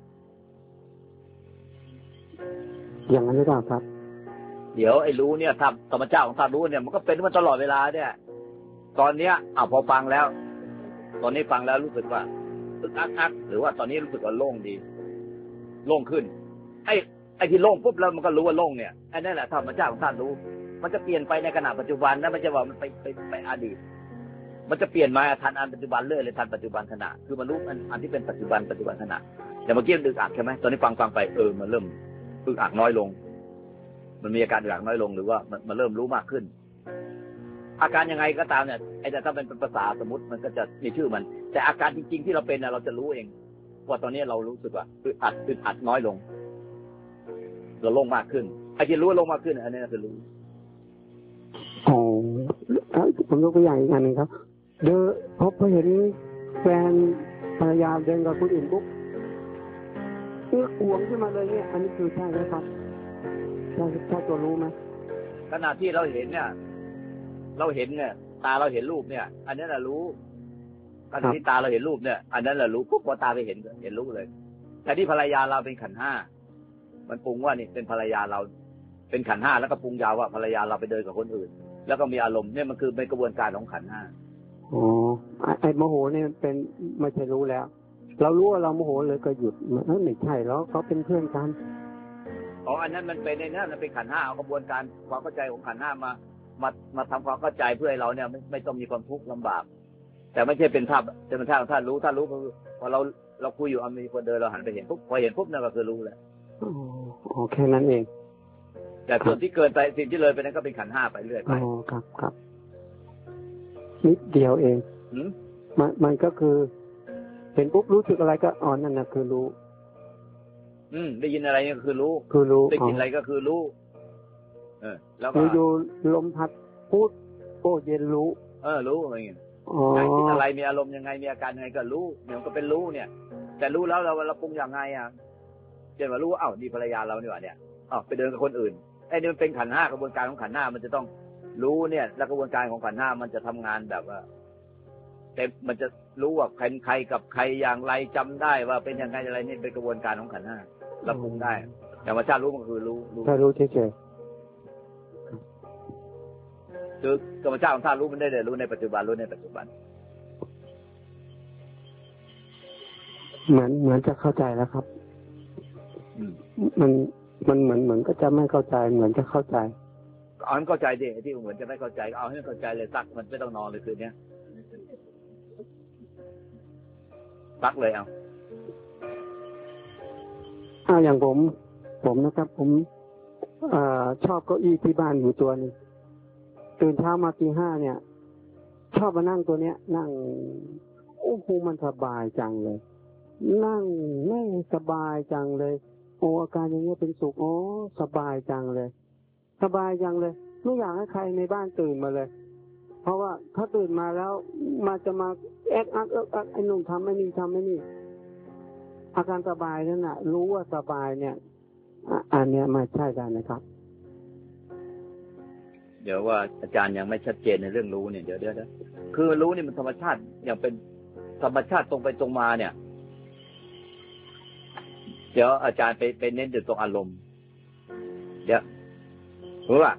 [SPEAKER 4] อย่างนั้นหรือเปล่าครับ
[SPEAKER 2] เดี๋ยวไอ้รู้เนี่ยธรรมชาติของธาตุรู้เนี่ยมันก็เป็นมาตลอดเวลาเนี่ยตอนเนี้ยพอฟังแล้วตอนนี้ฟังแล้วรู้สึกว่าอึกอักหรือว่าตอนนี้รู้สึกว่าโล่งดีโล่งขึ้นไอ้ที่โล่งปุ๊บแล้วมันก็รู้ว่าโล่งเนี่ยไอ้นั่นแหละธรรมชาติของธาตุรู้มันจะเปลี่ยนไปในขณะปัจจุบันนะไม่ใช่ว่ามันไปอดีตมันจะเปลี่ยนมาทันอันปัจจุบันเลยทันปัจจุบันขณะคือมันรู้อันที่เป็นปัจจุบันขณะแต่เมื่อกี้อึกอักใช่ไหมตอนนี้ฟังไปมันเริ่มอึกอักน้อยลงมันมีอาการอึกอักน้อยลงหรือว่ามันเริ่มรู้มากขึ้นอาการยังไงก็ตามเนี่ยไอ้แต่ถ้าเป็นภาษาสมมติมันก็จะมีชื่อมันแต่อาการจริงๆที่เราเป็นเราจะรู้เองว่าตอนนี้เรารู้สึกว่าอึดอัดน้อยลงเราลงมากขึ้นไอ้ที่รู้ลงมากขึ้นอันนี้คือรู้
[SPEAKER 4] อ๋อผมยกตัวอย่างอีกอันหนึ่งครับพอเห็นแฟนภรรยาเดินกับคนอื่นปุ๊บอ้วงขึ้นมาเลยเนี่ยอันนี้คือใช่ไหมครับใช่ตัวรู้ไหม
[SPEAKER 2] ขณะที่เราเห็นเนี่ยตาเราเห็นรูปเนี่ยอันนี้แหละรู้ขณะที่ตาเราเห็นรูปเนี่ยอันนั้นแหละรู้ปุ๊บพอตาไปเห็นรู้เลยแต่ที่ภรรยาเราเป็นขันธ์ห้ามันปรุงว่านี่เป็นภรรยาเราเป็นขันธ์ห้าแล้วก็ปรุงยาวว่าภรรยาเราไปเดินกับคนอื่นแล้วก็มีอารมณ์เนี่ยมันคือเป็นกระบวนการของขันธ์ห้า
[SPEAKER 4] อ๋อไอ้โมโหเนี่ยเป็นไม่ใช่รู้แล้วเรารู้ว่าเราโมโหเลยก็หยุดไม่ใช่แล้วเขาเป็นเพื่อนกัน
[SPEAKER 2] อันนั้นมันเป็นในนั้นมันเป็นขันธ์ห้าเอากระบวนการความเข้าใจของขันธ์ห้ามาทำความเข้าใจเพื่อให้เราเนี่ยไม่ต้องมีความทุกข์ลำบากแต่ไม่ใช่เป็นภาพจะเป็นท่ารู้คือพอเราคุยอยู่มีคนเดินเราหันไปเห็นปุ๊บพอเห็นปุ๊บนั่นก็คือรู้แล้ว
[SPEAKER 4] อ๋อแค่นั้นเอง
[SPEAKER 2] แต่ส่วนที่เกินไปสิ่งที่เลยไปนั้นก็เป็นขันธ์ห้าไปเรื่อยไป
[SPEAKER 4] อ๋อครับนิดเดียวเองมันก็คือเห็นปุ๊บรู้สึกอะไรก็นั่นนะคือรู้
[SPEAKER 2] ได้ยินอะไรก็คือรู้ได้กินอะไรก็คือรู้แล้วก็
[SPEAKER 4] อยู่ลมพัดพูดเย็นรู้
[SPEAKER 2] รู้อะไรเงี้ยการคิดอะไรมีอารมณ์ยังไงมีอาการยังไงก็รู้เนี่ยก็เป็นรู้เนี่ยแต่รู้แล้วเราปรุงอย่างไงเช่นว่ารู้นี่ภรรยาเรานี่หว่าเนี่ยไปเดินกับคนอื่นไอ้นี่มันเป็นขันธ์ห้ากระบวนการของขันธ์ห้ามันจะต้องรู้เนี่ยแล้วกระบวนการของขันธ์ห้ามันจะทำงานแบบว่าแต่มันจะรู้ว่าใครกับใครอย่างไรจำได้ว่าเป็นยังไงอะไรนี่เป็นกระบวนการของขันธ์ห้าเราปรุงได้ธรรมชาติรู้มันคือรู้
[SPEAKER 4] ถ้ารู้เฉย
[SPEAKER 2] คือกรรมชาติของธาตุรู้มันได้เลยรู้ในปัจจุบันรู้ในปัจจุบัน
[SPEAKER 4] เหมือนจะเข้าใจแล้วครับมันเหมือนก็จะไม่เข้าใจเหมือนจะเข้าใจ
[SPEAKER 2] เอาให้เข้าใจดิที่เหมือนจะไม่เข้าใจเอาให้เข้าใจเลยซักมันไม่ต้องนอนเลยคืนนี้ซักเลย
[SPEAKER 4] อย่างผมนะครับผมชอบเก้าอี้ที่บ้านอยู่ตัวนึงตื่นเช้ามาตี 5เนี่ยชอบมานั่งตัวเนี้ยนั่งโอ้โหมันสบายจังเลยนั่งแม่สบายจังเลยโอ้อาการอย่างเงี้ยเป็นสุขโอ้สบายจังเลยสบายจังเลยไม่อยากให้ใครในบ้านตื่นมาเลยเพราะว่าถ้าตื่นมาแล้วมาจะมาแอกอักไอ้นุ่มทำไม่นี่ทำไม่นี่อาการสบายนั่นน่ะรู้ว่าสบายเนี่ยอันเนี้ยไม่ใช่ได้นะครับ
[SPEAKER 2] เดี๋ยวว่าอาจารย์ยังไม่ชัดเจนในเรื่องรู้เนี่ยเดี๋ยวคือรู้นี่มันธรรมชาติอย่างเป็นธรรมชาติตรงไปตรงมาเนี่ยเดี๋ยวอาจารย์ไปเน้นอยู่ตรงอารมณ์เดี๋ยวรู้ป่ะ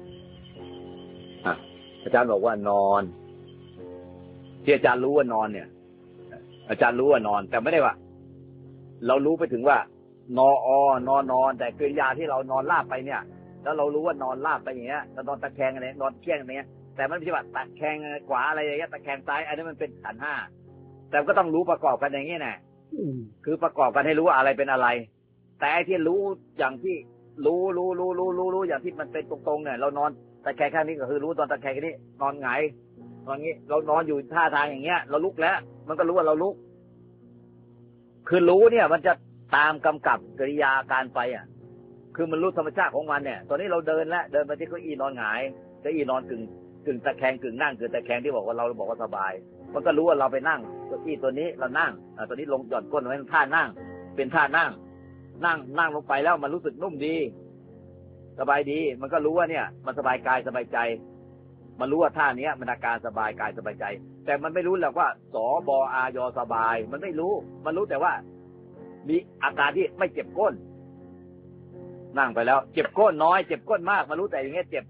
[SPEAKER 2] อาจารย์บอกว่านอนที่อาจารย์รู้ว่านอนเนี่ยอาจารย์รู้ว่านอนแต่ไม่ได้ว่าเรารู้ไปถึงว่านอนแต่กริยาที่เรานอนราบไปเนี่ยแล้วเรารู้ว่านอนราบไปอย่างเงี้ยเรานอนตะแคงอะไรนอนเคี่ยงอะไรเงี้ยแต่มันไม่ใช่ว่าตะแคงขวาอะไรอย่างเงี้ยตะแคงซ้ายอันนี้มันเป็นขันธ์ห้าแต่ก็ต้องรู้ประกอบกันอย่างนี้แน่คือประกอบกันให้รู้ว่าอะไรเป็นอะไรแต่ไอ้ที่รู้อย่างที่รู้อย่างที่มันเป็นตรงๆเนี่ยเรานอนตะแคงข้างนี้ก็คือรู้ตอนตะแคงข้างนี้นอนหงายนอนงี้เรานอนอยู่ท่าทางอย่างเงี้ยเราลุกแล้วมันก็รู้ว่าเราลุกคือรู้เนี่ยมันจะตามกำกับกิริยาการไปคือมันรู้ธรรมชาติของมันเนี่ยตอนนี้เราเดินไปที่เก้าอี้นอนหงายเก้าอี้นอนกึ่งตะแคงกึ่งนั่งกึ่งตะแคงที่บอกว่าเราบอกว่าสบายมันก็รู้ว่าเราไปนั่งเก้าอี้ตัวนี้เรานั่งตัวนี้ลงหย่อนก้นไว้ท่านั่งเป็นท่านั่งลงไปแล้วมันรู้สึกนุ่มดีสบายดีมันก็รู้ว่าเนี่ยมันสบายกายสบายใจมันรู้ว่าท่านี้มันอาการสบายกายสบายใจแต่มันไม่รู้หรอกว่าสบอายสบายมันไม่รู้มันรู้แต่ว่ามีอาการที่ไม่เจ็บก้นนั่งไปแล้วเจ็บก้นน้อยเจ็บก้นมากมันรู้แต่อย่างเงี้ยเจ็บ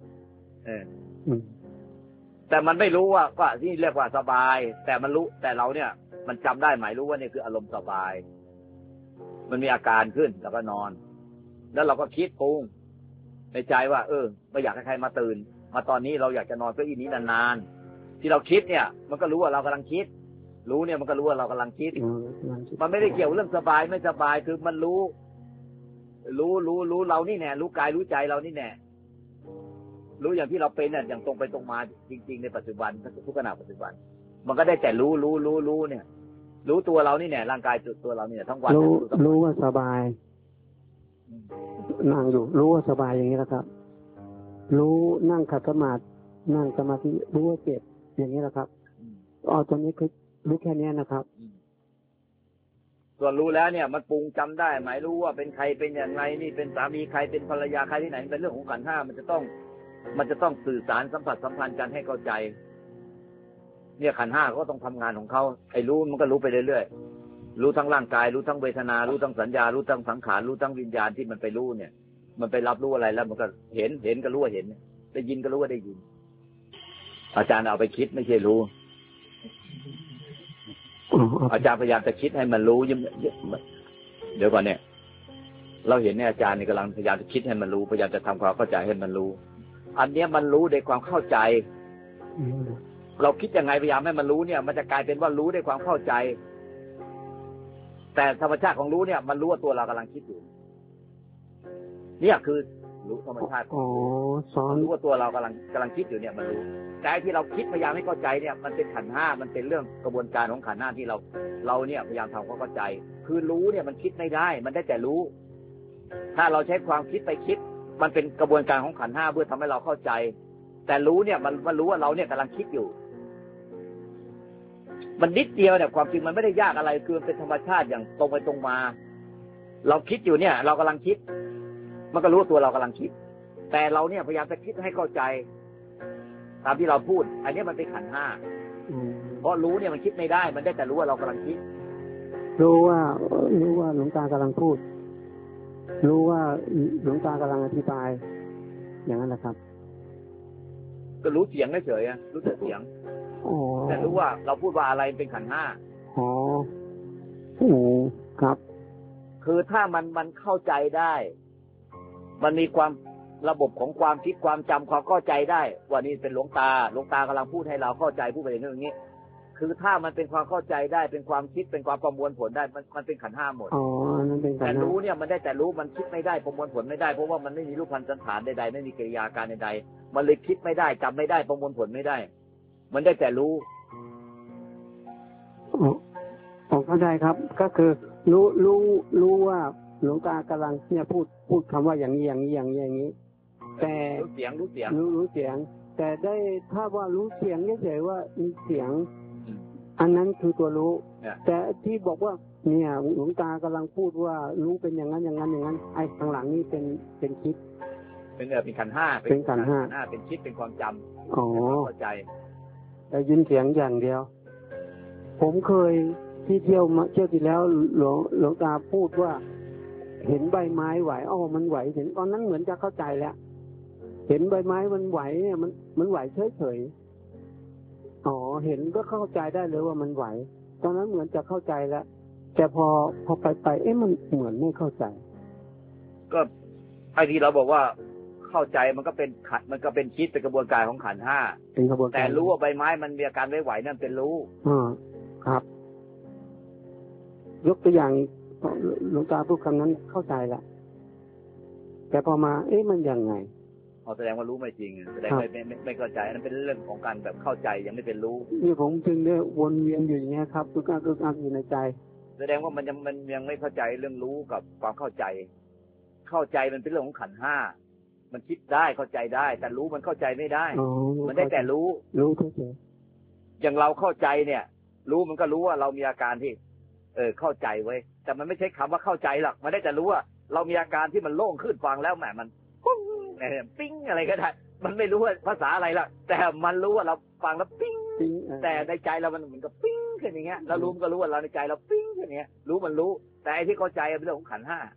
[SPEAKER 2] แต่มันไม่รู้ว่าที่เรียกว่าสบายแต่มันรู้แต่เราเนี่ยมันจำได้หมายรู้ว่านี่คืออารมณ์สบายมันมีอาการขึ้นแล้วก็นอนแล้วเราก็คิดปรุงในใจว่าไม่อยากให้ใครมาตื่นมาตอนนี้เราอยากจะนอนเก้าอี้นี้นานๆที่เราคิดเนี่ยมันก็รู้ว่าเรากำลังคิดรู้เนี่ยมันก็รู้ว่าเรากำลังคิดมันไม่ได้เกี่ยวเรื่องสบายไม่สบายคือมันรู้เรานี่แน่รู้กายรู้ใจเรานี่แน่รู้อย่างที่เราเป็นเนี่ยอย่างตรงไปตรงมาจริงๆในปัจจุบันทุกขณะปัจจุบันมันก็ได้แต่รู้เนี่ยรู้ตัวเรานี่แน่ร่างกายตัวเราเนี่ยทั้งวัน
[SPEAKER 4] รู้ว่าสบายนั่งอยู่รู้ว่าสบายอย่างนี้นะครับรู้นั่งขัดสมาธินั่งสมาธิรู้ว่าเจ็บอย่างนี้แหละครับตอนนี้คือรู้แค่นี้นะครับ
[SPEAKER 2] ส่วนรู้แล้วเนี่ยมันปรุงจำได้หมายรู้ว่าเป็นใครเป็นอย่างไรนี่เป็นสามีใครเป็นภรรยาใครที่ไหนเป็นเรื่องของขันธ์ห้ามันจะต้องสื่อสารสัมผัสสัมพันธ์กันให้เข้าใจเนี่ยขันธ์ห้าก็ต้องทำงานของเขาไอ้รู้มันก็รู้ไปเรื่อยๆรู้ทั้งร่างกายรู้ทั้งเวทนารู้ทั้งสัญญารู้ทั้งสังขารรู้ทั้งวิญญาณที่มันไปรู้เนี่ยมันไปรับรู้อะไรแล้วมันก็เห็นก็รู้ว่าเห็นได้ยินก็รู้ว่าได้ยินอาจารย์เอาไปคิดไม่ใช่รู้อาจารย์พยายามจะคิดให้มันรู้เดี๋ยวก่อนเนี่ยเราเห็นเนี่ยอาจารย์นี่กำลังพยายามจะคิดให้มันรู้พยายามจะทำความเข้าใจให้มันรู้อันเนี้ยมันรู้ด้วยความเข้าใจเราคิดยังไงพยายามให้มันรู้เนี่ยมันจะกลายเป็นว่ารู้ด้วยความเข้าใจแต่ธรรมชาติของรู้เนี่ยมันรู้ว่าตัวเรากำลังคิดอยู่เนี่ยคือรู้ธรรมชาติ
[SPEAKER 4] สอน
[SPEAKER 2] รู้ว่าตัวเรากำลังคิดอยู่เนี่ยมันรู้แต่ที่เราคิดพยายามให้เข้าใจเนี่ยมันเป็นขันธ์ห้ามันเป็นเรื่องกระบวนการของขันธ์ห้าที่เราเนี่ยพยายามทำความเข้าใจคือรู้เนี่ยมันคิดไม่ได้มันได้แต่รู้ถ้าเราใช้ความคิดไปคิดมันเป็นกระบวนการของขันธ์ห้าเพื่อทำให้เราเข้าใจแต่รู้เนี่ยมันรู้ว่าเราเนี่ยกำลังคิดอยู่มันนิดเดียวเนี่ยความจริงมันไม่ได้ยากอะไรคือเป็นธรรมชาติอย่างตรงไปตรงมาเราคิดอยู่เนี่ยเรากำลังคิดมันก็รู้ว่าตัวเรากำลังคิดแต่เราเนี่ยพยายามจะคิดให้เข้าใจตามที่เราพูดอันนี้มันเป็นขันธ์ห้าเพราะรู้เนี่ยมันคิดไม่ได้มันได้แต่รู้ว่าเรากำลังคิด
[SPEAKER 4] รู้ว่าหลวงตากำลังพูดรู้ว่าหลวงตากำลังอธิบายอย่างนั้นแหละครับ
[SPEAKER 2] ก็รู้เสียงเฉยๆรู้แต่เสียงแต่รู้ว่าเราพูดว่าอะไรเป็นขันธ์ห้า
[SPEAKER 4] ครับ
[SPEAKER 2] คือถ้ามันเข้าใจได้มันมีความระบบของความคิดความจำความเข้าใจได้ว่านี่เป็นหลวงตากำลังพูดให้เราเข้าใจพูดไปอย่างนี้คือถ้ามันเป็นความเข้าใจได้เป็นความคิดเป็นความประมวลผลได้มันเป็นขันธ์ห้าหมดแต่รู้เนี่ยมันได้แต่รู้มันคิดไม่ได้ประมวลผลไม่ได้เพราะว่ามันไม่มีรูปพรรณสันฐานใดๆไม่มีกิริยาการใดๆมันเลยคิดไม่ได้จำไม่ได้ประมวลผลไม่ได้มันได้แต่รู้
[SPEAKER 4] ของท่านาใจครับ ก็คือรู้ว่าหลวงตากำลังเนี่ยพูดคำว่าอย่างนี้แต่
[SPEAKER 2] รู้เสียงรู้เสียง
[SPEAKER 4] แต่ได้ถ้าว่ารู้เสียงเฉยๆว่ามีเสียงอันนั้นคือตัวรู้แต่ที่บอกว่าเนี่ยหลวงตากำลังพูดว่ารู้เป็นอย่างนั้นไอ้ข้างหลังนี่เป็นคิด
[SPEAKER 2] เป็นขันธ์ห้า
[SPEAKER 4] เป็นขันธ์ห้า
[SPEAKER 2] เป็นคิดเป็นความจำเข้าใจ
[SPEAKER 4] แต่ยินเสียงอย่างเดียวผมเคยที่เที่ยวที่แล้วหลวงตาพูดว่าเห็นใบไม้ไหวมันไหวเห็นตอนนั้นเหมือนจะเข้าใจแล้วเห็นใบไม้มันไหวเนี่ยมันไหวเฉยเห็นก็เข้าใจได้เลยว่ามันไหวตอนนั้นเหมือนจะเข้าใจแล้วแต่พอไปมันเหมือนไม่เข้าใจ
[SPEAKER 2] ก็ไอ้ที่เราบอกว่าเข้าใจมันก็เป็นคิดเป็นกระบวนการของขันธ์ห้าแต่รู้ว่าใบไม้มันมีอาการไหวนั่นเป็นรู้
[SPEAKER 4] ครับยกตัวอย่างหลวงตาพูดคำนั้นเข้าใจละแต่พอมามันยังไง
[SPEAKER 2] แสดงว่ารู้ไม่จริงแสดงไม่เข้าใจนั่นเป็นเรื่องของการแบบเข้าใจยังไม่เป็นรู้
[SPEAKER 4] นี่ผมจึงเนี่ยวนเวียนอยู่อย่างเงี้ยครับทุกอักอยู่ในใจ
[SPEAKER 2] แสดงว่ามันยังไม่เข้าใจเรื่องรู้กับความเข้าใจมันเป็นเรื่องของขันธ์ห้ามันคิดได้เข้าใจได้แต่รู้มันเข้าใจไม่ได้มันได้แต่รู้
[SPEAKER 4] เฉย
[SPEAKER 2] ๆอย่างเราเข้าใจเนี่ยรู้มันก็รู้ว่าเรามีอาการที่เข้าใจไว้แต่มันไม่ใช่คำว่าเข้าใจหรอกมันได้แต่รู้ว่าเรามีอาการที่มันโล่งขึ้นฟังแล้วแหมมันปิ้งอะไรก็ได้มันไม่รู้ว่าภาษาอะไรล่ะแต่มันรู้ว่าเราฟังแล้วปิ้งแต่ในใจเรามันเหมือนกับปิ้งขึ้นอย่างเงี้ยแล้วรู้มันก็รู้ว่าเราในใจเราปิ้งขึ้นอย่างเงี้ยรู้มันรู้แต่ไอ้ที่เข้าใจเป็นเรื่องของขันธ์ห้า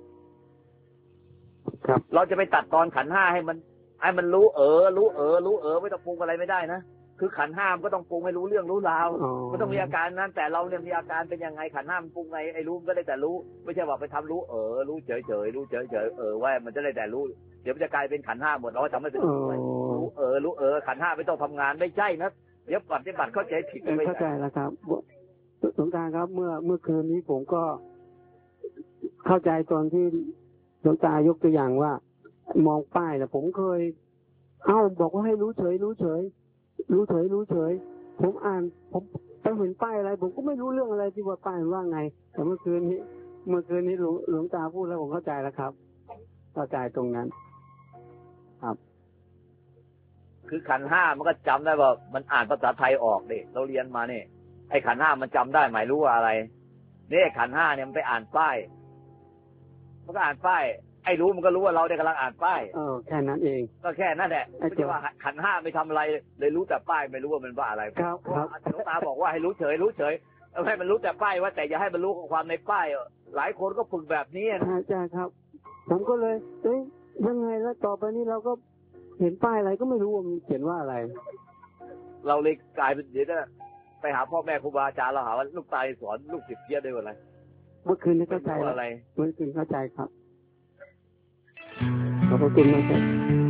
[SPEAKER 4] ครับ
[SPEAKER 2] เราจะไปตัดตอนขันธ์ห้าให้มันรู้ไม่ต้องปรุงอะไรไม่ได้นะคือขันธ์ห้ามันก็ต้องปรุงให้รู้เรื่องรู้ราวมันต้องมีอาการนั้นแต่เราเนี่ยมีอาการเป็นยังไงขันธ์ห้ามันปรุงไงไอ้รู้มันก็ได้แต่รู้ไม่ใช่ว่าไปทำรู้รู้เฉยว่ามันจะได้แต่รู้เดี๋ยวมันจะกลายเป็นขันธ์ห้าหมดเราทำไม่เป็นรู้ขันธ์ห้าไม่ต้องทำงานไม่ใช่นะเดี๋ยวปฏิบัติเข้าใจผิด
[SPEAKER 4] เข้าใจแล้วครับหลวงตาครับเมื่อคืนนี้ผมก็เข้าใจตอนที่หลวงตายกตัวอย่างว่ามองป้ายนะผมเคยบอกว่าให้รู้เฉยผมอ่านผมไปเห็นป้ายอะไรผมก็ไม่รู้เรื่องอะไรที่ว่าป้ายว่าไงแต่เมื่อคืนนี้หลวงตาพูดแล้วผมเข้าใจแล้วครับเข้าใจตรงนั้นครับ
[SPEAKER 2] คือขันธ์ห้ามันก็จำได้ว่ามันอ่านภาษาไทยออกดิเราเรียนมาเนี่ยไอ้ขันธ์ห้ามันจำได้หมายรู้ว่าอะไรนี่ขันธ์ห้าเนี่ยมันไปอ่านป้ายมันก็อ่านป้ายไอ้รู้มันก็รู้ว่าเราได้กำลังอ่านป้าย
[SPEAKER 4] แค่นั้นเอง
[SPEAKER 2] ก็แค่นั้นแหละไม่ใช่ว่าขันธ์ห้าไม่ทำอะไรเลยรู้แต่ป้ายไม่รู้ว่ามันว่าอะไร
[SPEAKER 4] ครับ
[SPEAKER 2] หลวงตาบอกว่าให้รู้เฉยให้มันรู้แต่ป้ายว่าแต่อย่าให้มันรู้ความในป้ายหลายคนก็ฝึกแบบนี้
[SPEAKER 4] นะใช่ครับผมก็เลยยังไงแล้วต่อไปนี้เราก็เห็นป้ายอะไรก็ไม่รู้ว่ามันเขียนว่าอะไร
[SPEAKER 2] เราเลยกลายเป็นเดี๋ยวไปหาพ่อแม่ครูบาอาจารย์เราหาว่าลูกตาสอนลูกศิษย์เพี้ยนได้อะไร
[SPEAKER 4] เมื่อคืนนี้เข้าใจ
[SPEAKER 2] อะไร
[SPEAKER 4] เมื่อคืนเข้าใจครับขอบคุณมากครับ